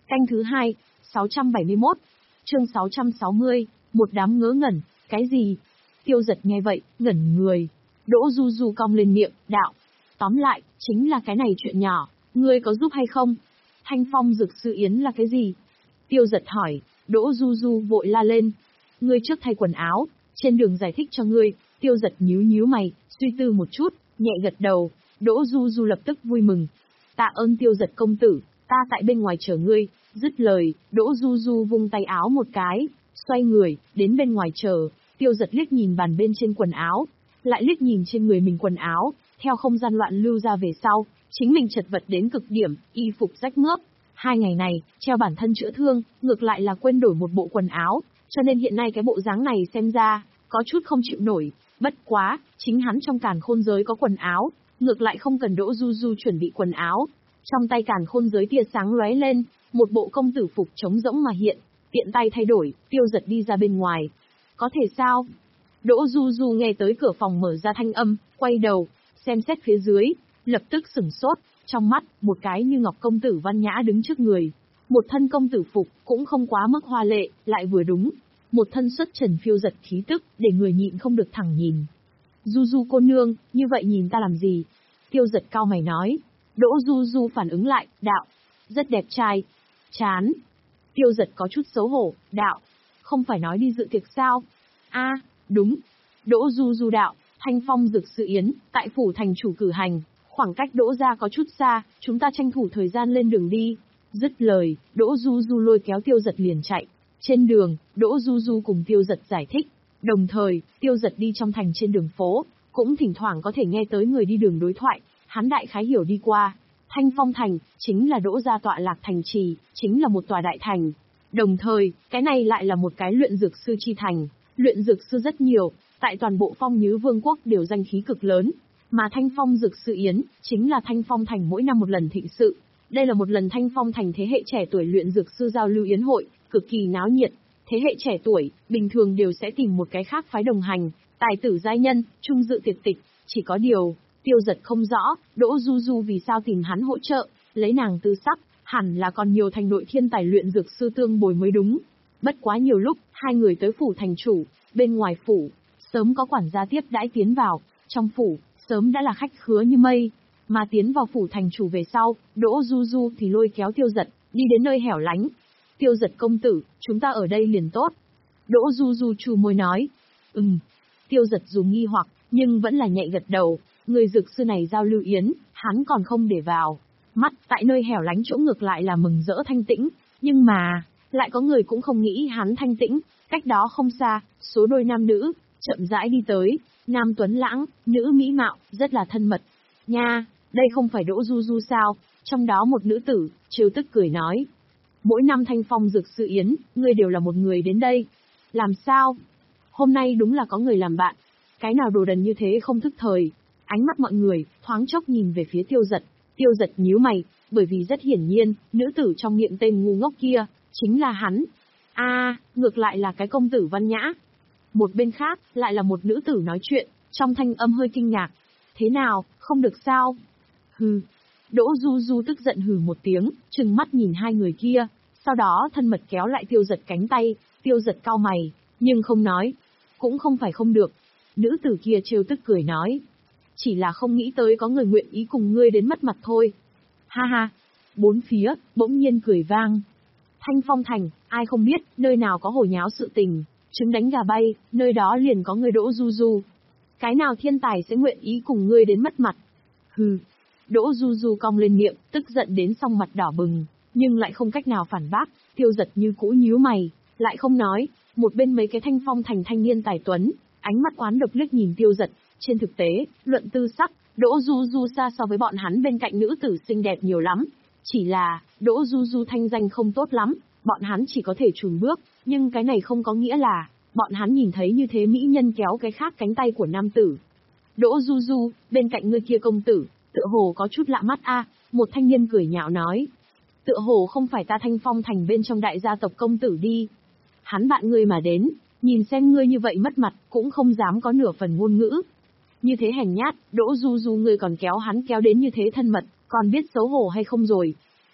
Canh thứ hai, sáu trăm bảy mươi mốt. Chương sáu trăm sáu mươi, một đám ngớ ngẩn, cái gì? Tiêu Giật nghe vậy, ngẩn người. Đỗ Du Du cong lên miệng, đạo. Tóm lại, chính là cái này chuyện nhỏ, ngươi có giúp hay không? Thanh phong dược sư yến là cái gì? Tiêu Giật hỏi, Đỗ Du Du vội la lên. Ngươi trước thay quần áo, trên đường giải thích cho ngươi. Tiêu Giật nhíu nhíu mày, suy tư một chút, nhẹ gật đầu. Đỗ Du Du lập tức vui mừng. Tạ ơn Tiêu Giật công tử, ta tại bên ngoài chờ ngươi. Dứt lời, Đỗ Du Du vung tay áo một cái, xoay người, đến bên ngoài chờ. Tiêu Giật liếc nhìn bàn bên trên quần áo, lại liếc nhìn trên người mình quần áo, theo không gian loạn lưu ra về sau, chính mình chật vật đến cực điểm, y phục rách mướp. Hai ngày này, treo bản thân chữa thương, ngược lại là quên đổi một bộ quần áo, cho nên hiện nay cái bộ dáng này xem ra, có chút không chịu nổi. Bất quá, chính hắn trong càn khôn giới có quần áo, ngược lại không cần Đỗ Du Du chuẩn bị quần áo. Trong tay càn khôn giới tia sáng lóe lên, một bộ công tử phục trống rỗng mà hiện, tiện tay thay đổi, Tiêu Giật đi ra bên ngoài. Có thể sao? Đỗ Du Du nghe tới cửa phòng mở ra thanh âm, quay đầu, xem xét phía dưới, lập tức sửng sốt, trong mắt, một cái như ngọc công tử văn nhã đứng trước người. Một thân công tử phục, cũng không quá mức hoa lệ, lại vừa đúng. Một thân xuất trần phiêu giật khí tức, để người nhịn không được thẳng nhìn. Du Du cô nương, như vậy nhìn ta làm gì? Tiêu Giật cau mày nói. Đỗ Du Du phản ứng lại, đạo. Rất đẹp trai. Chán. Tiêu Giật có chút xấu hổ, đạo. Không phải nói đi dự tiệc sao? A, đúng. Đỗ Du Du đạo, Thanh Phong Dược Sư Yến, tại phủ thành chủ cử hành, khoảng cách Đỗ gia có chút xa, chúng ta tranh thủ thời gian lên đường đi. Dứt lời, Đỗ Du Du lôi kéo Tiêu Giật liền chạy. Trên đường, Đỗ Du Du cùng Tiêu Giật giải thích. Đồng thời, Tiêu Giật đi trong thành trên đường phố, cũng thỉnh thoảng có thể nghe tới người đi đường đối thoại, hắn đại khái hiểu đi qua. Thanh Phong Thành, chính là Đỗ gia tọa lạc thành trì, chính là một tòa đại thành. Đồng thời, cái này lại là một cái luyện dược sư chi thành, luyện dược sư rất nhiều, tại toàn bộ Phong Nhứ Vương quốc đều danh khí cực lớn. Mà Thanh Phong Dược Sư Yến, chính là Thanh Phong Thành mỗi năm một lần thịnh sự. Đây là một lần Thanh Phong Thành thế hệ trẻ tuổi luyện dược sư giao lưu yến hội, cực kỳ náo nhiệt. Thế hệ trẻ tuổi, bình thường đều sẽ tìm một cái khác phái đồng hành, tài tử giai nhân, chung dự tiệc tịch. Chỉ có điều, Tiêu Giật không rõ, Đỗ Du Du vì sao tìm hắn hỗ trợ, lấy nàng tư sắc, hẳn là còn nhiều thành nội thiên tài luyện dược sư tương bồi mới đúng. Bất quá nhiều lúc, hai người tới phủ thành chủ, bên ngoài phủ, sớm có quản gia tiếp đãi tiến vào, trong phủ, sớm đã là khách khứa như mây. Mà tiến vào phủ thành chủ về sau, Đỗ Du Du thì lôi kéo Tiêu Giật, đi đến nơi hẻo lánh. Tiêu Giật công tử, chúng ta ở đây liền tốt. Đỗ Du Du chu môi nói. Ừm. Tiêu Giật dù nghi hoặc, nhưng vẫn là nhạy gật đầu. Người dược sư này giao lưu yến, hắn còn không để vào mắt, tại nơi hẻo lánh chỗ ngược lại là mừng rỡ thanh tĩnh. Nhưng mà, lại có người cũng không nghĩ hắn thanh tĩnh. Cách đó không xa, số đôi nam nữ, chậm rãi đi tới. Nam tuấn lãng, nữ mỹ mạo, rất là thân mật. Nha, đây không phải Đỗ Du Du sao? Trong đó một nữ tử, trêu tức cười nói. Mỗi năm Thanh Phong Dược Sư Yến, ngươi đều là một người đến đây. Làm sao? Hôm nay đúng là có người làm bạn. Cái nào đồ đần như thế không thức thời. Ánh mắt mọi người, thoáng chốc nhìn về phía Tiêu Giật. Tiêu Giật nhíu mày, bởi vì rất hiển nhiên, nữ tử trong miệng tên ngu ngốc kia, chính là hắn. A, à, ngược lại là cái công tử văn nhã. Một bên khác, lại là một nữ tử nói chuyện, trong thanh âm hơi kinh ngạc. Thế nào, không được sao? Hừ. Đỗ Du Du tức giận hừ một tiếng, trừng mắt nhìn hai người kia, sau đó thân mật kéo lại Tiêu Giật cánh tay. Tiêu Giật cau mày, nhưng không nói. Cũng không phải không được. Nữ tử kia trêu tức cười nói. Chỉ là không nghĩ tới có người nguyện ý cùng ngươi đến mất mặt thôi. Ha ha. Bốn phía, bỗng nhiên cười vang. Thanh Phong Thành, ai không biết, nơi nào có hồ nháo sự tình, trứng đánh gà bay, nơi đó liền có người Đỗ Du Du. Cái nào thiên tài sẽ nguyện ý cùng ngươi đến mất mặt? Hừ. Đỗ Du Du cong lên miệng, tức giận đến song mặt đỏ bừng, nhưng lại không cách nào phản bác. Tiêu Giật như cũ nhíu mày, lại không nói. Một bên mấy cái Thanh Phong Thành thanh niên tài tuấn, ánh mắt oán độc liếc nhìn Tiêu Giật. Trên thực tế, luận tư sắc, Đỗ Du Du xa so với bọn hắn bên cạnh nữ tử xinh đẹp nhiều lắm. Chỉ là, Đỗ Du Du thanh danh không tốt lắm, bọn hắn chỉ có thể chùn bước, nhưng cái này không có nghĩa là, bọn hắn nhìn thấy như thế mỹ nhân kéo cái khác cánh tay của nam tử. Đỗ Du Du, bên cạnh người kia công tử, tựa hồ có chút lạ mắt a. Một thanh niên cười nhạo nói. Tựa hồ không phải ta Thanh Phong Thành bên trong đại gia tộc công tử đi. Hắn bạn ngươi mà đến, nhìn xem ngươi như vậy mất mặt, cũng không dám có nửa phần ngôn ngữ. Như thế hèn nhát, Đỗ Du Du ngươi còn kéo hắn kéo đến như thế thân mật, còn biết xấu hổ hay không rồi.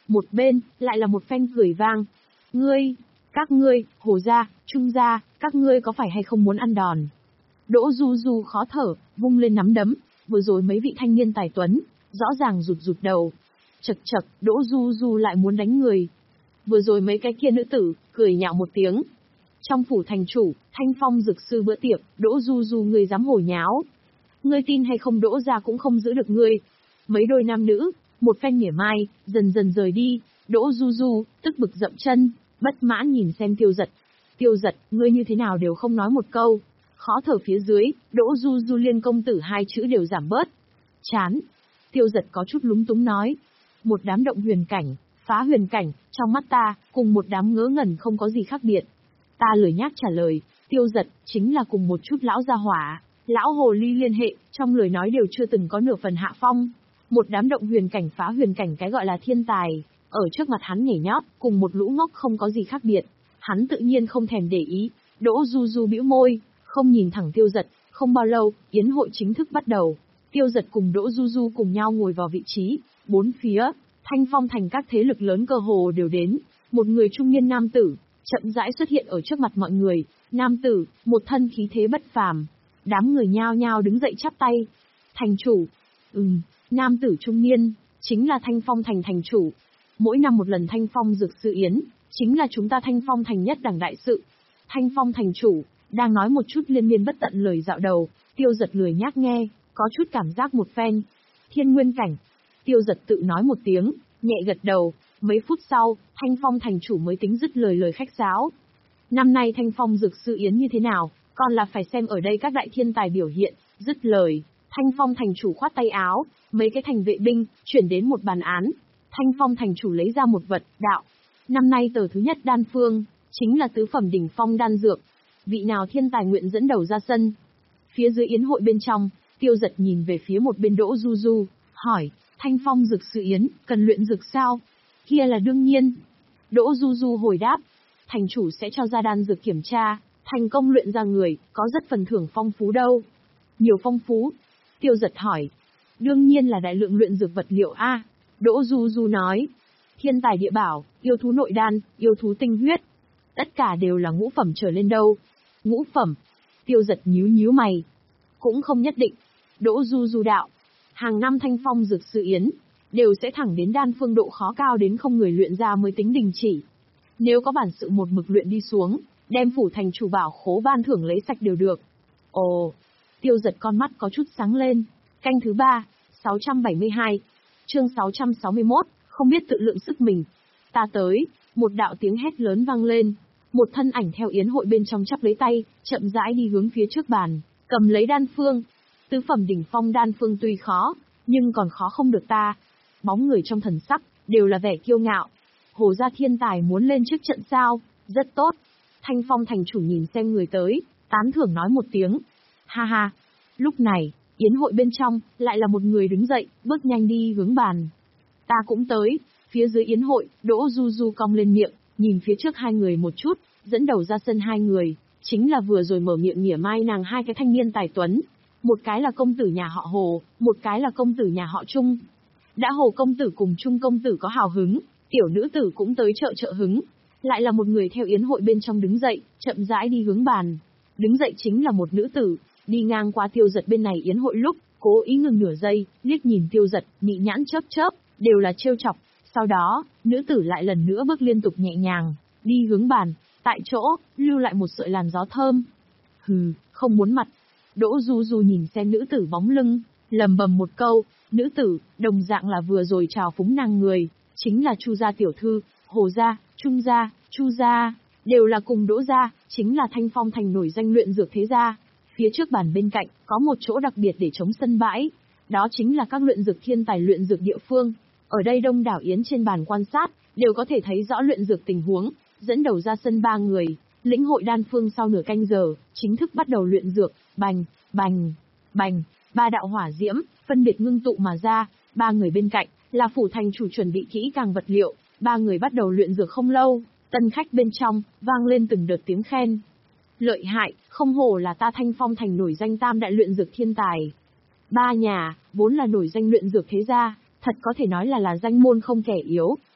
Một bên, lại là một phen cười vang. Ngươi, các ngươi, Hồ gia, Trung gia, các ngươi có phải hay không muốn ăn đòn? Đỗ Du Du khó thở, vung lên nắm đấm, vừa rồi mấy vị thanh niên tài tuấn, rõ ràng rụt rụt đầu. Chậc chậc, Đỗ Du Du lại muốn đánh người. Vừa rồi mấy cái kia nữ tử, cười nhạo một tiếng. Trong phủ thành chủ, Thanh Phong dược sư bữa tiệc, Đỗ Du Du ngươi dám hồ nháo. Ngươi tin hay không Đỗ gia cũng không giữ được ngươi. Mấy đôi nam nữ, một phen mỉa mai, dần dần rời đi, Đỗ Du Du, tức bực dậm chân, bất mãn nhìn xem Tiêu Giật. Tiêu Giật, ngươi như thế nào đều không nói một câu. Khó thở phía dưới, Đỗ Du Du liên công tử hai chữ đều giảm bớt. Chán. Tiêu Giật có chút lúng túng nói. Một đám động huyền cảnh, phá huyền cảnh, trong mắt ta, cùng một đám ngớ ngẩn không có gì khác biệt. Ta lười nhác trả lời, Tiêu Giật, chính là cùng một chút lão gia hỏa, lão hồ ly liên hệ, trong lời nói đều chưa từng có nửa phần hạ phong. Một đám động huyền cảnh phá huyền cảnh cái gọi là thiên tài, ở trước mặt hắn nhảy nhót, cùng một lũ ngốc không có gì khác biệt. Hắn tự nhiên không thèm để ý, Đỗ Du Du bĩu môi, không nhìn thẳng Tiêu Giật, không bao lâu, yến hội chính thức bắt đầu. Tiêu Giật cùng Đỗ Du Du cùng nhau ngồi vào vị trí, bốn phía, Thanh Phong thành các thế lực lớn cơ hồ đều đến, một người trung niên nam tử, chậm rãi xuất hiện ở trước mặt mọi người, nam tử, một thân khí thế bất phàm. Đám người nhao nhao đứng dậy chắp tay. Thành chủ. Ừm, nam tử trung niên, chính là Thanh Phong thành thành chủ. Mỗi năm một lần Thanh Phong dược sư yến, chính là chúng ta Thanh Phong thành nhất đẳng đại sự. Thanh Phong thành chủ, đang nói một chút liên miên bất tận lời dạo đầu, Tiêu Giật lười nhác nghe, có chút cảm giác một phen. Thiên nguyên cảnh. Tiêu Giật tự nói một tiếng, nhẹ gật đầu, mấy phút sau, Thanh Phong thành chủ mới tính dứt lời lời khách sáo. Năm nay Thanh Phong dược sư yến như thế nào, còn là phải xem ở đây các đại thiên tài biểu hiện, dứt lời. Thanh Phong thành chủ khoát tay áo, mấy cái thành vệ binh, chuyển đến một bàn án. Thanh Phong thành chủ lấy ra một vật, đạo. Năm nay tờ thứ nhất đan phương, chính là tứ phẩm đỉnh phong đan dược. Vị nào thiên tài nguyện dẫn đầu ra sân? Phía dưới yến hội bên trong, Tiêu Giật nhìn về phía một bên Đỗ Du Du, hỏi, Thanh Phong dược sư yến, cần luyện dược sao? Kia là đương nhiên. Đỗ Du Du hồi đáp, thành chủ sẽ cho ra đan dược kiểm tra, thành công luyện ra người, có rất phần thưởng phong phú đâu. Nhiều phong phú. Tiêu Giật hỏi. Đương nhiên là đại lượng luyện dược vật liệu A. Đỗ Du Du nói. Thiên tài địa bảo, yêu thú nội đan, yêu thú tinh huyết. Tất cả đều là ngũ phẩm trở lên đâu. Ngũ phẩm. Tiêu Giật nhíu nhíu mày. Cũng không nhất định. Đỗ Du Du đạo. Hàng năm Thanh Phong dược sư yến, đều sẽ thẳng đến đan phương độ khó cao đến không người luyện ra mới tính đình chỉ. Nếu có bản sự một mực luyện đi xuống, đem phủ thành chủ bảo khố ban thưởng lấy sạch đều được. Ồ, Tiêu Giật con mắt có chút sáng lên. Canh thứ ba, sáu trăm bảy mươi hai, chương sáu trăm sáu mươi mốt, không biết tự lượng sức mình. Ta tới, một đạo tiếng hét lớn vang lên. Một thân ảnh theo yến hội bên trong chắp lấy tay, chậm rãi đi hướng phía trước bàn, cầm lấy đan phương. Tứ phẩm đỉnh phong đan phương tuy khó, nhưng còn khó không được ta. Bóng người trong thần sắc, đều là vẻ kiêu ngạo. Hồ gia thiên tài muốn lên trước trận sao? Rất tốt. Thanh Phong thành chủ nhìn xem người tới, tán thưởng nói một tiếng. Ha ha. Lúc này, yến hội bên trong, lại là một người đứng dậy, bước nhanh đi hướng bàn. Ta cũng tới. Phía dưới yến hội, Đỗ Du Du cong lên miệng, nhìn phía trước hai người một chút, dẫn đầu ra sân hai người, chính là vừa rồi mở miệng mỉa mai nàng hai cái thanh niên tài tuấn. Một cái là công tử nhà họ Hồ, một cái là công tử nhà họ Trung. Đã Hồ công tử cùng Trung công tử có hào hứng, tiểu nữ tử cũng tới trợ trợ hứng. Lại là một người theo yến hội bên trong đứng dậy, chậm rãi đi hướng bàn. Đứng dậy chính là một nữ tử, đi ngang qua Tiêu Giật bên này yến hội lúc, cố ý ngừng nửa giây, liếc nhìn Tiêu Giật, nhị nhãn chớp chớp, đều là trêu chọc. Sau đó, nữ tử lại lần nữa bước liên tục nhẹ nhàng, đi hướng bàn, tại chỗ, lưu lại một sợi làn gió thơm. Hừ, không muốn mặt. Đỗ Du Du nhìn xem nữ tử bóng lưng, lầm bầm một câu, nữ tử, đồng dạng là vừa rồi chào phúng nàng người, chính là Chu gia tiểu thư, Hồ gia, Trung gia, Chu gia, đều là cùng Đỗ gia, chính là Thanh Phong thành nổi danh luyện dược thế gia. Phía trước bàn bên cạnh, có một chỗ đặc biệt để chống sân bãi, đó chính là các luyện dược thiên tài luyện dược địa phương. Ở đây đông đảo yến trên bàn quan sát, đều có thể thấy rõ luyện dược tình huống, dẫn đầu ra sân ba người, lĩnh hội đan phương sau nửa canh giờ, chính thức bắt đầu luyện dược, bành, bành, bành, ba đạo hỏa diễm, phân biệt ngưng tụ mà ra, ba người bên cạnh, là phủ thành chủ chuẩn bị kỹ càng vật liệu, ba người bắt đầu luyện dược không lâu, tân khách bên trong, vang lên từng đợt tiếng khen. Lợi hại, không hổ là ta Thanh Phong thành nổi danh tam đại luyện dược thiên tài. Ba nhà, vốn là nổi danh luyện dược thế gia, thật có thể nói là là danh môn không kẻ yếu,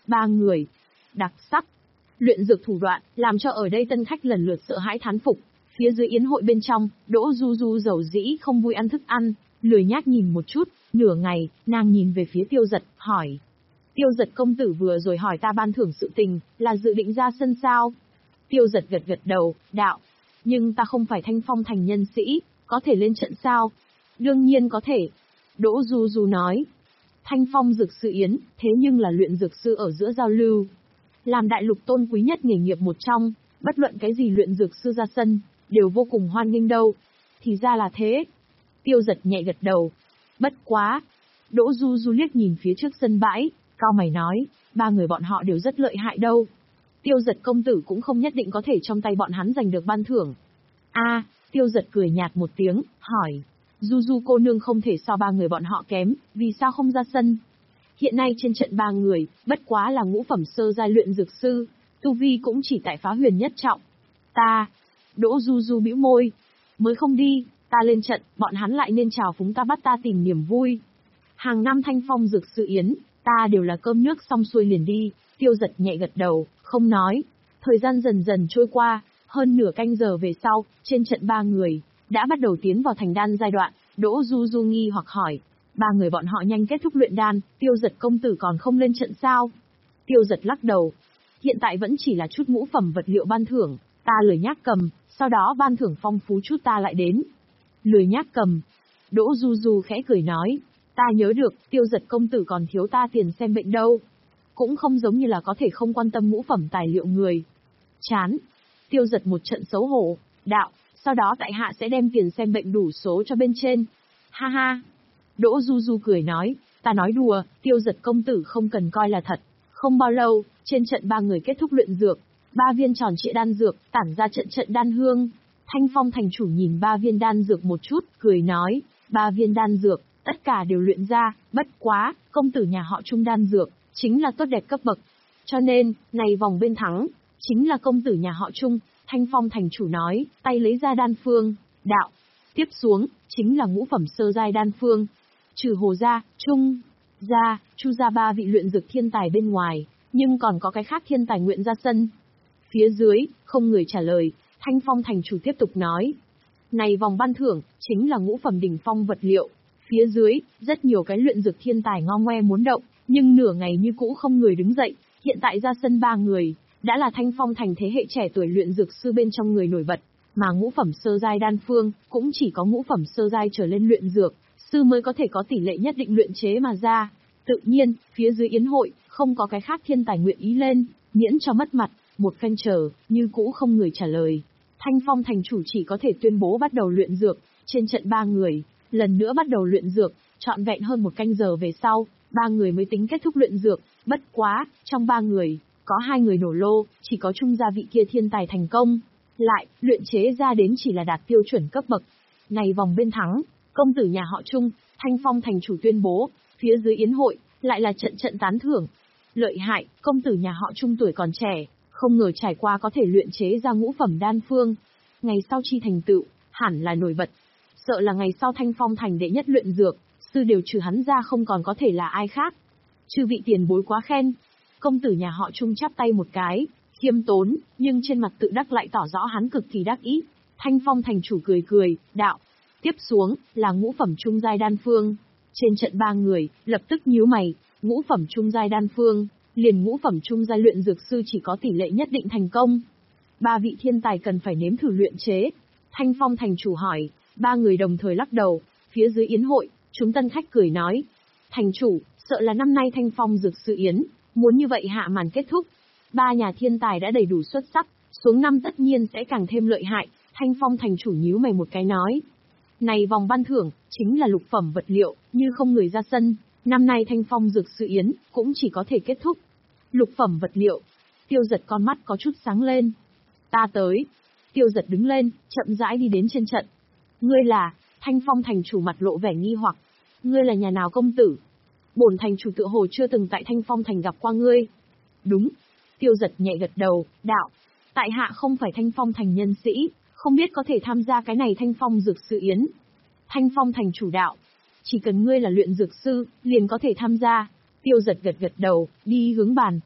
Ba người. Đặc sắc. Luyện dược thủ đoạn, làm cho ở đây tân khách lần lượt sợ hãi thán phục. Phía dưới yến hội bên trong, Đỗ Du Du dầu dĩ không vui ăn thức ăn, lười nhác nhìn một chút, nửa ngày, nàng nhìn về phía Tiêu Dật, hỏi. Tiêu Dật công tử vừa rồi hỏi ta ban thưởng sự tình, là dự định ra sân sao? Tiêu Dật gật gật đầu, đạo. Nhưng ta không phải Thanh Phong thành nhân sĩ, có thể lên trận sao? Đương nhiên có thể. Đỗ Du Du nói. Thanh Phong dược sư yến, thế nhưng là luyện dược sư ở giữa giao lưu. Làm đại lục tôn quý nhất nghề nghiệp một trong, bất luận cái gì luyện dược sư ra sân, đều vô cùng hoan nghênh đâu. Thì ra là thế. Tiêu Dật nhẹ gật đầu. Bất quá. Đỗ Du Du liếc nhìn phía trước sân bãi, cao mày nói, ba người bọn họ đều rất lợi hại đâu. Tiêu Dật công tử cũng không nhất định có thể trong tay bọn hắn giành được ban thưởng. A, à, Tiêu Dật cười nhạt một tiếng, hỏi. Du Du cô nương không thể so ba người bọn họ kém, vì sao không ra sân? Hiện nay trên trận ba người, bất quá là ngũ phẩm sơ giai luyện dược sư, tu vi cũng chỉ tại phá huyền nhất trọng. Ta, Đỗ Du Du bĩu môi, mới không đi, ta lên trận, bọn hắn lại nên chào phúng ta bắt ta tìm niềm vui. Hàng năm Thanh Phong dược sư yến, ta đều là cơm nước xong xuôi liền đi. Tiêu Dật nhẹ gật đầu, không nói. Thời gian dần dần trôi qua, hơn nửa canh giờ về sau, trên trận ba người đã bắt đầu tiến vào thành đan giai đoạn. Đỗ Du Du nghi hoặc hỏi, ba người bọn họ nhanh kết thúc luyện đan, Tiêu Dật công tử còn không lên trận sao? Tiêu Dật lắc đầu, hiện tại vẫn chỉ là chút ngũ phẩm vật liệu ban thưởng, ta lười nhác cầm, sau đó ban thưởng phong phú chút ta lại đến. Lười nhác cầm. Đỗ Du Du khẽ cười nói, ta nhớ được, Tiêu Dật công tử còn thiếu ta tiền xem bệnh đâu. Cũng không giống như là có thể không quan tâm ngũ phẩm tài liệu người. Chán. Tiêu Dật một trận xấu hổ, đạo, sau đó tại hạ sẽ đem tiền xem bệnh đủ số cho bên trên. Ha ha. Đỗ Du Du cười nói, ta nói đùa, Tiêu Dật công tử không cần coi là thật. Không bao lâu, trên trận ba người kết thúc luyện dược, ba viên tròn trịa đan dược, tản ra trận trận đan hương. Thanh Phong thành chủ nhìn ba viên đan dược một chút, cười nói, ba viên đan dược, tất cả đều luyện ra, bất quá, công tử nhà họ Trung đan dược, chính là tốt đẹp cấp bậc. Cho nên, này vòng bên thắng, chính là công tử nhà họ Trung. Thanh Phong thành chủ nói, tay lấy ra đan phương, đạo. Tiếp xuống, chính là ngũ phẩm sơ giai đan phương. Trừ Hồ gia, Trung gia, Chu gia ba vị luyện dược thiên tài bên ngoài, nhưng còn có cái khác thiên tài nguyện ra sân. Phía dưới, không người trả lời, Thanh Phong thành chủ tiếp tục nói. Này vòng ban thưởng, chính là ngũ phẩm đỉnh phong vật liệu. Phía dưới, rất nhiều cái luyện dược thiên tài ngo ngoe muốn động, nhưng nửa ngày như cũ không người đứng dậy. Hiện tại ra sân ba người, đã là Thanh Phong thành thế hệ trẻ tuổi luyện dược sư bên trong người nổi bật, mà ngũ phẩm sơ giai đan phương, cũng chỉ có ngũ phẩm sơ giai trở lên luyện dược sư mới có thể có tỷ lệ nhất định luyện chế mà ra. Tự nhiên, phía dưới yến hội, không có cái khác thiên tài nguyện ý lên, miễn cho mất mặt. Một phen chờ, như cũ không người trả lời. Thanh Phong thành chủ chỉ có thể tuyên bố bắt đầu luyện dược. Trên trận ba người, lần nữa bắt đầu luyện dược, trọn vẹn hơn một canh giờ về sau, ba người mới tính kết thúc luyện dược. Bất quá, trong ba người, có hai người nổ lô, chỉ có Trung gia vị kia thiên tài thành công. Lại, luyện chế ra đến chỉ là đạt tiêu chuẩn cấp bậc. Này vòng bên thắng, công tử nhà họ Trung, Thanh Phong thành chủ tuyên bố, phía dưới yến hội, lại là trận trận tán thưởng. Lợi hại, công tử nhà họ Trung tuổi còn trẻ, không ngờ trải qua có thể luyện chế ra ngũ phẩm đan phương. Ngày sau chi thành tựu, hẳn là nổi bật. Sợ là ngày sau Thanh Phong thành đệ nhất luyện dược, sư đều trừ hắn ra không còn có thể là ai khác. Chư vị tiền bối quá khen. Công tử nhà họ Trung chắp tay một cái, khiêm tốn, nhưng trên mặt tự đắc lại tỏ rõ hắn cực kỳ đắc ý. Thanh Phong thành chủ cười cười, đạo. Tiếp xuống, là ngũ phẩm trung giai đan phương. Trên trận ba người, lập tức nhíu mày, ngũ phẩm trung giai đan phương, liền ngũ phẩm trung giai luyện dược sư chỉ có tỷ lệ nhất định thành công. Ba vị thiên tài cần phải nếm thử luyện chế. Thanh Phong thành chủ hỏi, ba người đồng thời lắc đầu, phía dưới yến hội, chúng tân khách cười nói. Thành chủ, sợ là năm nay Thanh Phong dược sư yến, muốn như vậy hạ màn kết thúc. Ba nhà thiên tài đã đầy đủ xuất sắc, xuống năm tất nhiên sẽ càng thêm lợi hại. Thanh Phong thành chủ nhíu mày một cái nói. Này vòng ban thưởng, chính là lục phẩm vật liệu, như không người ra sân, năm nay Thanh Phong dược sư yến, cũng chỉ có thể kết thúc. Lục phẩm vật liệu. Tiêu Dật con mắt có chút sáng lên. Ta tới. Tiêu Dật đứng lên, chậm rãi đi đến trên trận. Ngươi là, Thanh Phong thành chủ mặt lộ vẻ nghi hoặc. Ngươi là nhà nào công tử? Bổn thành chủ tựa hồ chưa từng tại Thanh Phong thành gặp qua ngươi. Đúng. Tiêu Dật nhẹ gật đầu, đạo. Tại hạ không phải Thanh Phong thành nhân sĩ, không biết có thể tham gia cái này Thanh Phong dược sư yến. Thanh Phong thành chủ đạo. Chỉ cần ngươi là luyện dược sư, liền có thể tham gia. Tiêu Dật gật gật đầu, đi hướng bàn.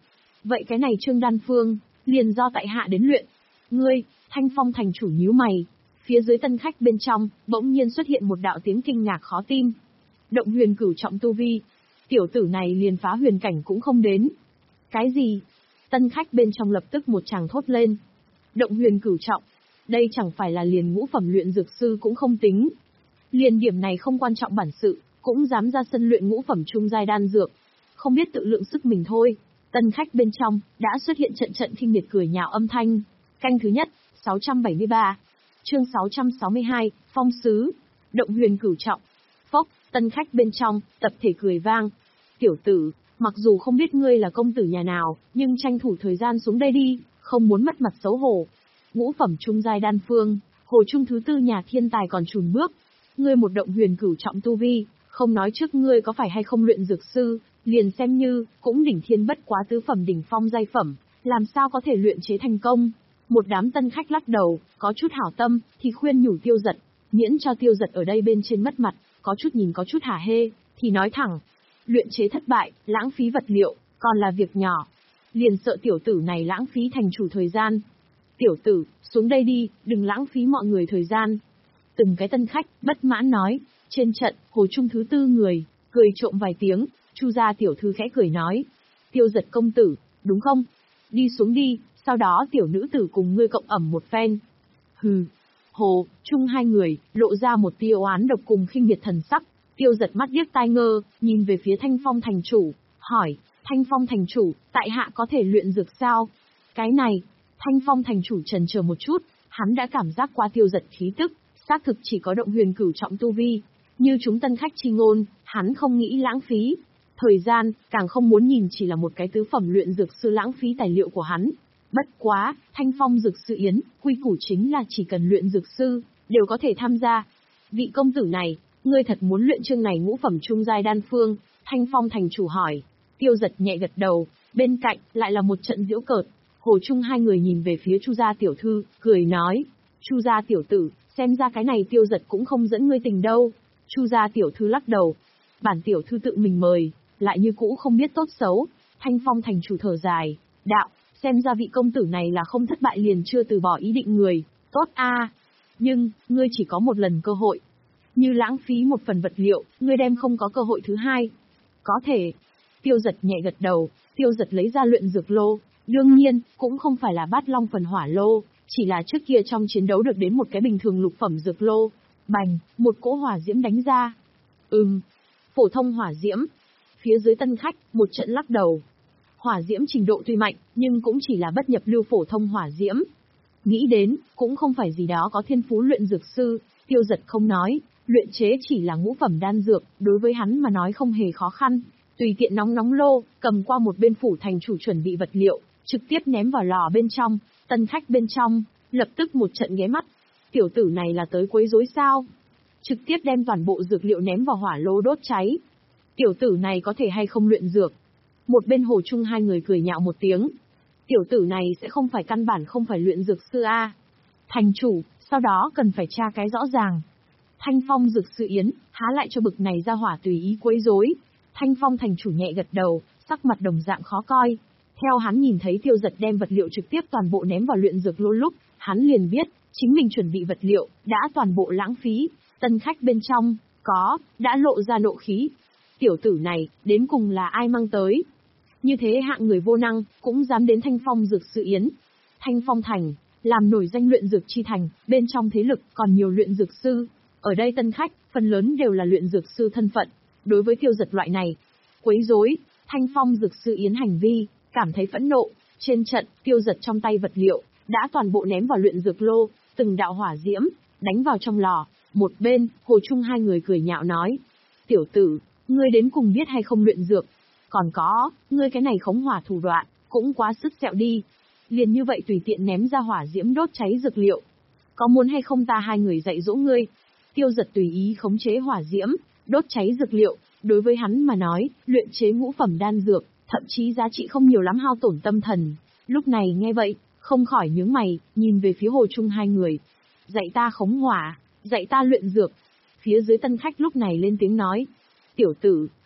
Vậy cái này Trương Đan Phương, liền do tại hạ đến luyện. Ngươi, Thanh Phong thành chủ nhíu mày. Phía dưới tân khách bên trong, bỗng nhiên xuất hiện một đạo tiếng kinh ngạc khó tin. Động huyền cửu trọng tu vi. Tiểu tử này liền phá huyền cảnh cũng không đến. Cái gì? Tân khách bên trong lập tức một tràng thốt lên. Động huyền cửu trọng. Đây chẳng phải là liền ngũ phẩm luyện dược sư cũng không tính. Liền điểm này không quan trọng bản sự, cũng dám ra sân luyện ngũ phẩm trung giai đan dược. Không biết tự lượng sức mình thôi. Tân khách bên trong, đã xuất hiện trận trận khinh miệt cười nhạo âm thanh. Canh thứ nhất, sáu trăm bảy mươi ba. Chương sáu trăm sáu mươi hai, Phong Sứ. Động huyền cửu trọng. Phốc, tân khách bên trong, tập thể cười vang. Tiểu tử, mặc dù không biết ngươi là công tử nhà nào, nhưng tranh thủ thời gian xuống đây đi, không muốn mất mặt xấu hổ. Ngũ phẩm trung giai đan phương, hồ trung thứ tư nhà thiên tài còn chùn bước. Ngươi một động huyền cửu trọng tu vi, không nói trước ngươi có phải hay không luyện dược sư, liền xem như, cũng đỉnh thiên bất quá tứ phẩm đỉnh phong giai phẩm, làm sao có thể luyện chế thành công. Một đám tân khách lắc đầu, có chút hảo tâm, thì khuyên nhủ Tiêu Dật, miễn cho Tiêu Dật ở đây bên trên mất mặt, có chút nhìn có chút hả hê, thì nói thẳng. Luyện chế thất bại, lãng phí vật liệu, còn là việc nhỏ. Liền sợ tiểu tử này lãng phí thành chủ thời gian. Tiểu tử, xuống đây đi, đừng lãng phí mọi người thời gian. Từng cái tân khách, bất mãn nói, trên trận, hồ trung thứ tư người, cười trộm vài tiếng, Chu gia tiểu thư khẽ cười nói. Tiêu Dật công tử, đúng không? Đi xuống đi, sau đó tiểu nữ tử cùng ngươi cộng ẩm một phen. Hừ. Hồ, Trung hai người, lộ ra một tia oán độc cùng khinh miệt thần sắc. Tiêu Dật mắt điếc tai ngơ, nhìn về phía Thanh Phong thành chủ, hỏi, Thanh Phong thành chủ, tại hạ có thể luyện dược sao? Cái này, Thanh Phong thành chủ trần chờ một chút, hắn đã cảm giác qua Tiêu Dật khí tức, xác thực chỉ có động huyền cửu trọng tu vi. Như chúng tân khách chi ngôn, hắn không nghĩ lãng phí thời gian, càng không muốn nhìn chỉ là một cái tứ phẩm luyện dược sư lãng phí tài liệu của hắn. Bất quá, Thanh Phong dược sư yến, quy củ chính là chỉ cần luyện dược sư, đều có thể tham gia. Vị công tử này, ngươi thật muốn luyện chương này ngũ phẩm trung giai đan phương? Thanh Phong thành chủ hỏi. Tiêu Dật nhẹ gật đầu, bên cạnh, lại là một trận giễu cợt. Hồ Trung hai người nhìn về phía Chu gia tiểu thư, cười nói. Chu gia tiểu tử, xem ra cái này Tiêu Dật cũng không dẫn ngươi tình đâu. Chu gia tiểu thư lắc đầu. Bản tiểu thư tự mình mời, lại như cũ không biết tốt xấu. Thanh Phong thành chủ thở dài, đạo, xem ra vị công tử này là không thất bại liền chưa từ bỏ ý định người, tốt a. Nhưng, ngươi chỉ có một lần cơ hội. Như lãng phí một phần vật liệu, ngươi đem không có cơ hội thứ hai. Có thể. Tiêu Dật nhẹ gật đầu, Tiêu Dật lấy ra luyện dược lô. Đương nhiên, cũng không phải là bát long phần hỏa lô, chỉ là trước kia trong chiến đấu được đến một cái bình thường lục phẩm dược lô. Bành, một cỗ hỏa diễm đánh ra. Ừm, phổ thông hỏa diễm. Phía dưới tân khách, một trận lắc đầu. Hỏa diễm trình độ tuy mạnh, nhưng cũng chỉ là bất nhập lưu phổ thông hỏa diễm. Nghĩ đến, cũng không phải gì đó có thiên phú luyện dược sư, Tiêu Dật không nói, luyện chế chỉ là ngũ phẩm đan dược, đối với hắn mà nói không hề khó khăn. Tùy tiện nóng nóng lô, cầm qua một bên phủ thành chủ chuẩn bị vật liệu, trực tiếp ném vào lò bên trong, tân khách bên trong, lập tức một trận ghé mắt. Tiểu tử này là tới quấy rối sao? Trực tiếp đem toàn bộ dược liệu ném vào hỏa lô đốt cháy. Tiểu tử này có thể hay không luyện dược? Một bên Hồ Trung hai người cười nhạo một tiếng. Tiểu tử này sẽ không phải căn bản không phải luyện dược sư a. Thành chủ, sau đó cần phải tra cái rõ ràng. Thanh Phong dược sư yến, há lại cho bực này ra hỏa tùy ý quấy rối. Thanh Phong thành chủ nhẹ gật đầu, sắc mặt đồng dạng khó coi. Theo hắn nhìn thấy Tiêu Dật đem vật liệu trực tiếp toàn bộ ném vào luyện dược lô lúc, hắn liền biết, chính mình chuẩn bị vật liệu, đã toàn bộ lãng phí. Tân khách bên trong, có, đã lộ ra nộ khí. Tiểu tử này, đến cùng là ai mang tới? Như thế hạng người vô năng, cũng dám đến Thanh Phong dược sư yến. Thanh Phong thành, làm nổi danh luyện dược chi thành, bên trong thế lực còn nhiều luyện dược sư. Ở đây tân khách, phần lớn đều là luyện dược sư thân phận. Đối với Tiêu Dật loại này, quấy rối, Thanh Phong dược sư yến hành vi, cảm thấy phẫn nộ. Trên trận, Tiêu Dật trong tay vật liệu, đã toàn bộ ném vào luyện dược lô, từng đạo hỏa diễm, đánh vào trong lò. Một bên, Hồ Trung hai người cười nhạo nói. Tiểu tử, ngươi đến cùng biết hay không luyện dược? Còn có, ngươi cái này khống hỏa thủ đoạn, cũng quá sức sẹo đi. Liền như vậy tùy tiện ném ra hỏa diễm đốt cháy dược liệu. Có muốn hay không ta hai người dạy dỗ ngươi? Tiêu Dật tùy ý khống chế hỏa diễm, đốt cháy dược liệu. Đối với hắn mà nói, luyện chế ngũ phẩm đan dược, thậm chí giá trị không nhiều lắm hao tổn tâm thần. Lúc này nghe vậy, không khỏi nhướng mày, nhìn về phía Hồ Trung hai người. Dạy ta khống hỏa, dạy ta luyện dược. Phía dưới tân khách lúc này lên tiếng nói. Tiểu tử,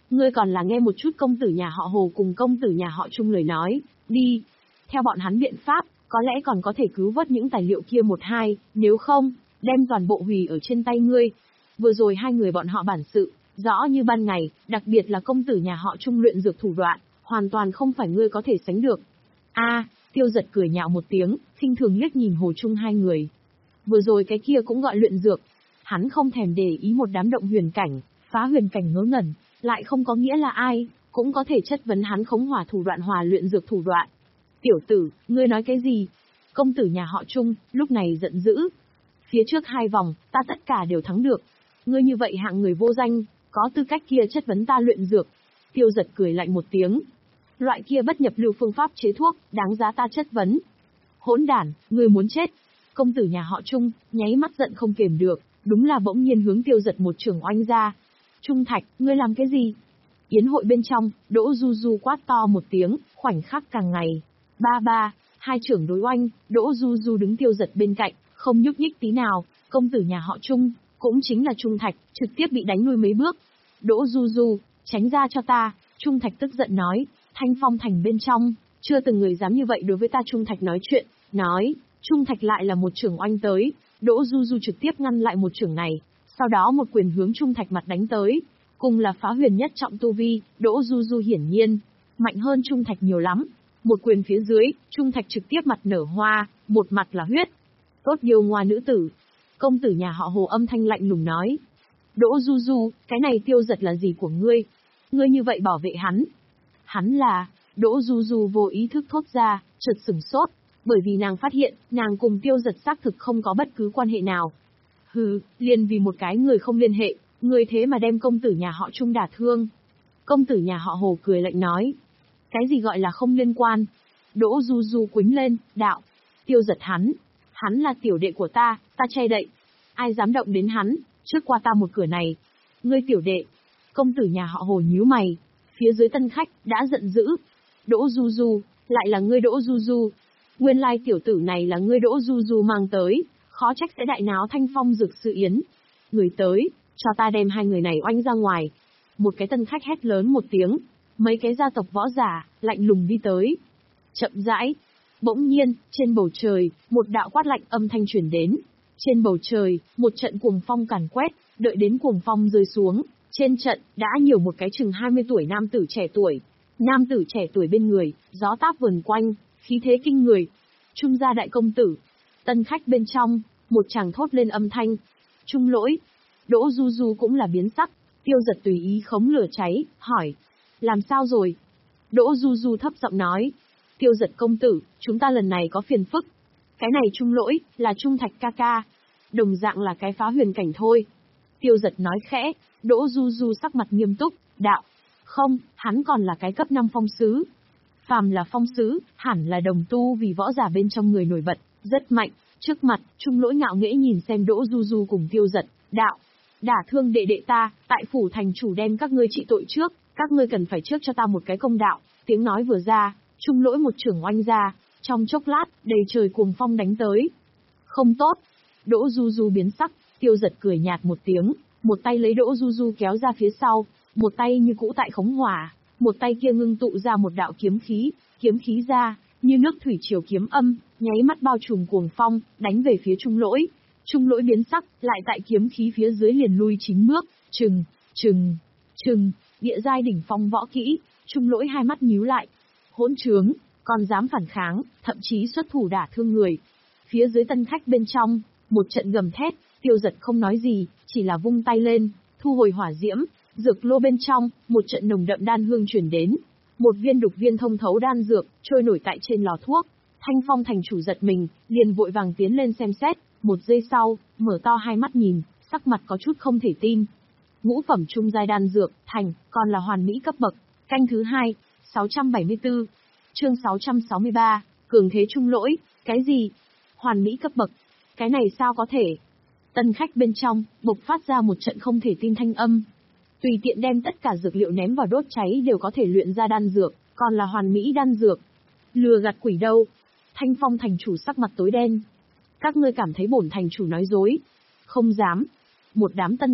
Ngươi còn là nghe một chút công tử nhà họ Hồ cùng công tử nhà họ Trung lời nói, đi. Theo bọn hắn biện pháp, có lẽ còn có thể cứu vớt những tài liệu kia một hai, nếu không, đem toàn bộ hủy ở trên tay ngươi. Vừa rồi hai người bọn họ bản sự, rõ như ban ngày, đặc biệt là công tử nhà họ Trung luyện dược thủ đoạn, hoàn toàn không phải ngươi có thể sánh được. A, Tiêu Giật cười nhạo một tiếng, khinh thường liếc nhìn Hồ Trung hai người. Vừa rồi cái kia cũng gọi luyện dược, hắn không thèm để ý một đám động huyền cảnh, phá huyền cảnh ngớ ngẩn, lại không có nghĩa là ai, cũng có thể chất vấn hắn khống hỏa thủ đoạn hòa luyện dược thủ đoạn. Tiểu tử, ngươi nói cái gì? Công tử nhà họ Trung, lúc này giận dữ. Phía trước hai vòng, ta tất cả đều thắng được. Ngươi như vậy hạng người vô danh, có tư cách kia chất vấn ta luyện dược. Tiêu Giật cười lạnh một tiếng. Loại kia bất nhập lưu phương pháp chế thuốc, đáng giá ta chất vấn. Hỗn đản, ngươi muốn chết. Công tử nhà họ Trung, nháy mắt giận không kiềm được, đúng là bỗng nhiên hướng Tiêu Giật một trường oanh ra. Trung Thạch, ngươi làm cái gì? Yến hội bên trong, Đỗ Du Du quát to một tiếng, khoảnh khắc càng ngày. Ba ba, hai trưởng đối oanh, Đỗ Du Du đứng Tiêu Giật bên cạnh, không nhúc nhích tí nào, công tử nhà họ Trung, cũng chính là Trung Thạch, trực tiếp bị đánh lui mấy bước. Đỗ Du Du, tránh ra cho ta, Trung Thạch tức giận nói, Thanh Phong thành bên trong, chưa từng người dám như vậy đối với ta. Trung Thạch nói chuyện, nói, Trung Thạch lại là một trưởng oanh tới, Đỗ Du Du trực tiếp ngăn lại một trưởng này, sau đó một quyền hướng Trung Thạch mặt đánh tới, cùng là phá huyền nhất trọng tu vi, Đỗ Du Du hiển nhiên, mạnh hơn Trung Thạch nhiều lắm. Một quyền phía dưới, Trung Thạch trực tiếp mặt nở hoa, một mặt là huyết. Tốt điều ngoa nữ tử. Công tử nhà họ Hồ âm thanh lạnh lùng nói. Đỗ Du Du, cái này Tiêu Giật là gì của ngươi? Ngươi như vậy bảo vệ hắn. Hắn là, Đỗ Du Du vô ý thức thốt ra, chợt sửng sốt, bởi vì nàng phát hiện, nàng cùng Tiêu Giật xác thực không có bất cứ quan hệ nào. Hừ, liền vì một cái người không liên hệ, người thế mà đem công tử nhà họ Trung đả thương. Công tử nhà họ Hồ cười lạnh nói. Cái gì gọi là không liên quan? Đỗ Du Du quính lên, đạo. Tiêu Giật hắn. Hắn là tiểu đệ của ta, ta che đậy. Ai dám động đến hắn, trước qua ta một cửa này. Ngươi tiểu đệ. Công tử nhà họ Hồ nhíu mày. Phía dưới tân khách, đã giận dữ. Đỗ Du Du, lại là ngươi Đỗ Du Du. Nguyên lai tiểu tử này là ngươi Đỗ Du Du mang tới, khó trách sẽ đại náo Thanh Phong dược sự yến. Người tới, cho ta đem hai người này oanh ra ngoài. Một cái tân khách hét lớn một tiếng. Mấy cái gia tộc võ giả, lạnh lùng đi tới. Chậm rãi. Bỗng nhiên, trên bầu trời, một đạo quát lạnh âm thanh truyền đến. Trên bầu trời, một trận cuồng phong càn quét, đợi đến cuồng phong rơi xuống. Trên trận, đã nhiều một cái chừng hai mươi tuổi nam tử trẻ tuổi. Nam tử trẻ tuổi bên người, gió táp vần quanh, khí thế kinh người. Trung gia đại công tử. Tân khách bên trong, một chàng thốt lên âm thanh. Trung lỗi. Đỗ Du Du cũng là biến sắc. Tiêu Giật tùy ý khống lửa cháy, hỏi. Làm sao rồi? Đỗ Du Du thấp giọng nói. Tiêu Giật công tử, chúng ta lần này có phiền phức. Cái này Trung lỗi, là Trung Thạch ca ca. Đồng dạng là cái phá huyền cảnh thôi. Tiêu Giật nói khẽ, Đỗ Du Du sắc mặt nghiêm túc, đạo. Không, hắn còn là cái cấp năm phong sứ. Phàm là phong sứ, hẳn là đồng tu vì võ giả bên trong người nổi bật, rất mạnh. Trước mặt, Trung lỗi ngạo nghễ nhìn xem Đỗ Du Du cùng Tiêu Giật, đạo. Đả thương đệ đệ ta, tại phủ thành chủ đem các ngươi trị tội trước, các ngươi cần phải trước cho ta một cái công đạo. Tiếng nói vừa ra, Trung lỗi một trưởng oanh ra, trong chốc lát, đầy trời cuồng phong đánh tới. Không tốt. Đỗ Du Du biến sắc, Tiêu Giật cười nhạt một tiếng, một tay lấy Đỗ Du Du kéo ra phía sau, một tay như cũ tại khống hỏa, một tay kia ngưng tụ ra một đạo kiếm khí, kiếm khí ra, như nước thủy triều kiếm âm, nháy mắt bao trùm cuồng phong, đánh về phía Trung lỗi. Trung lỗi biến sắc, lại tại kiếm khí phía dưới liền lui chín bước, trừng, trừng, trừng, địa giai đỉnh phong võ kỹ. Trung lỗi hai mắt nhíu lại. Hỗn trướng, còn dám phản kháng, thậm chí xuất thủ đả thương người. Phía dưới tân khách bên trong, một trận gầm thét, Tiêu Giật không nói gì, chỉ là vung tay lên, thu hồi hỏa diễm, dược lô bên trong, một trận nồng đậm đan hương truyền đến. Một viên đục viên thông thấu đan dược, trôi nổi tại trên lò thuốc. Thanh Phong thành chủ giật mình, liền vội vàng tiến lên xem xét, một giây sau, mở to hai mắt nhìn, sắc mặt có chút không thể tin. Ngũ phẩm trung giai đan dược, thành, còn là hoàn mỹ cấp bậc. Canh thứ hai, sáu trăm bảy mươi tư. Chương sáu trăm sáu mươi ba, cường thế Trung lỗi, cái gì? Hoàn mỹ cấp bậc. Cái này sao có thể? Tân khách bên trong, bộc phát ra một trận không thể tin thanh âm. Tùy tiện đem tất cả dược liệu ném vào đốt cháy đều có thể luyện ra đan dược, còn là hoàn mỹ đan dược. Lừa gạt quỷ đâu? Thanh Phong thành chủ sắc mặt tối đen. Các ngươi cảm thấy bổn thành chủ nói dối? Không dám. Một đám tân khách,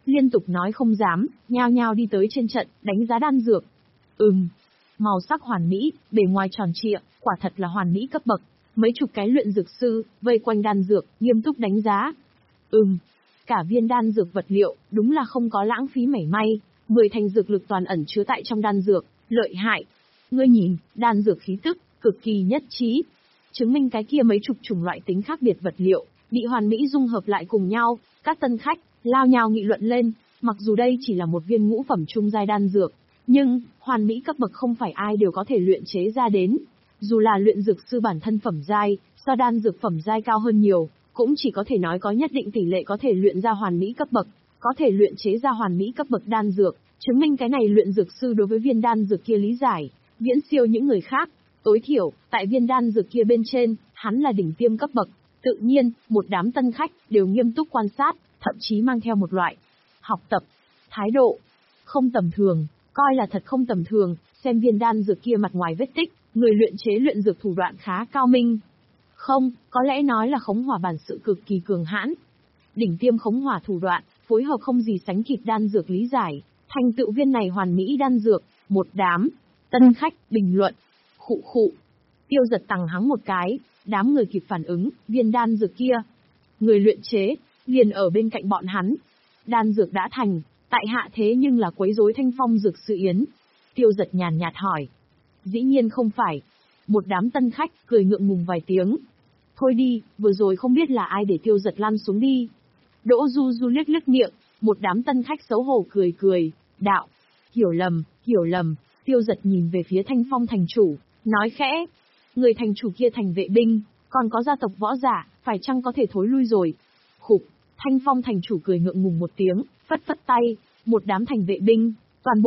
liên tục nói không dám, nhao nhao đi tới trên trận, đánh giá đan dược. Ừm, màu sắc hoàn mỹ, bề ngoài tròn trịa, quả thật là hoàn mỹ cấp bậc. Mấy chục cái luyện dược sư, vây quanh đan dược, nghiêm túc đánh giá. Ừm, cả viên đan dược vật liệu, đúng là không có lãng phí mảy may, mười thành dược lực toàn ẩn chứa tại trong đan dược, lợi hại. Ngươi nhìn, đan dược khí tức, cực kỳ nhất trí. Chứng minh cái kia mấy chục chủng loại tính khác biệt vật liệu, bị hoàn mỹ dung hợp lại cùng nhau, các tân khách, lao nhao nghị luận lên, mặc dù đây chỉ là một viên ngũ phẩm trung giai đan dược, nhưng, hoàn mỹ cấp bậc không phải ai đều có thể luyện chế ra đến. Dù là luyện dược sư bản thân phẩm giai, so đan dược phẩm giai cao hơn nhiều, cũng chỉ có thể nói có nhất định tỷ lệ có thể luyện ra hoàn mỹ cấp bậc, có thể luyện chế ra hoàn mỹ cấp bậc đan dược, chứng minh cái này luyện dược sư đối với viên đan dược kia lý giải, viễn siêu những người khác. Tối thiểu, tại viên đan dược kia bên trên, hắn là đỉnh tiêm cấp bậc. Tự nhiên, một đám tân khách đều nghiêm túc quan sát, thậm chí mang theo một loại học tập, thái độ không tầm thường, coi là thật không tầm thường, xem viên đan dược kia mặt ngoài vết tích, người luyện chế luyện dược thủ đoạn khá cao minh. Không, có lẽ nói là khống hỏa bản sự cực kỳ cường hãn. Đỉnh tiêm khống hỏa thủ đoạn, phối hợp không gì sánh kịp đan dược lý giải, thành tựu viên này hoàn mỹ đan dược, một đám tân khách bình luận, khụ khụ. Tiêu Giật tằng hắng một cái, đám người kịp phản ứng, viên đan dược kia, người luyện chế, liền ở bên cạnh bọn hắn. Đan dược đã thành, tại hạ thế nhưng là quấy rối Thanh Phong dược sự yến. Tiêu Giật nhàn nhạt hỏi. Dĩ nhiên không phải. Một đám tân khách cười ngượng ngùng vài tiếng. Thôi đi, vừa rồi không biết là ai để Tiêu Giật lăn xuống đi. Đỗ Du Du liếc liếc miệng, một đám tân khách xấu hổ cười cười, đạo. Hiểu lầm, hiểu lầm. Tiêu Giật nhìn về phía Thanh Phong thành chủ, nói khẽ. Người thành chủ kia thành vệ binh, còn có gia tộc võ giả, phải chăng có thể thối lui rồi? Khục, Thanh Phong thành chủ cười ngượng ngùng một tiếng, phất phất tay, một đám thành vệ binh,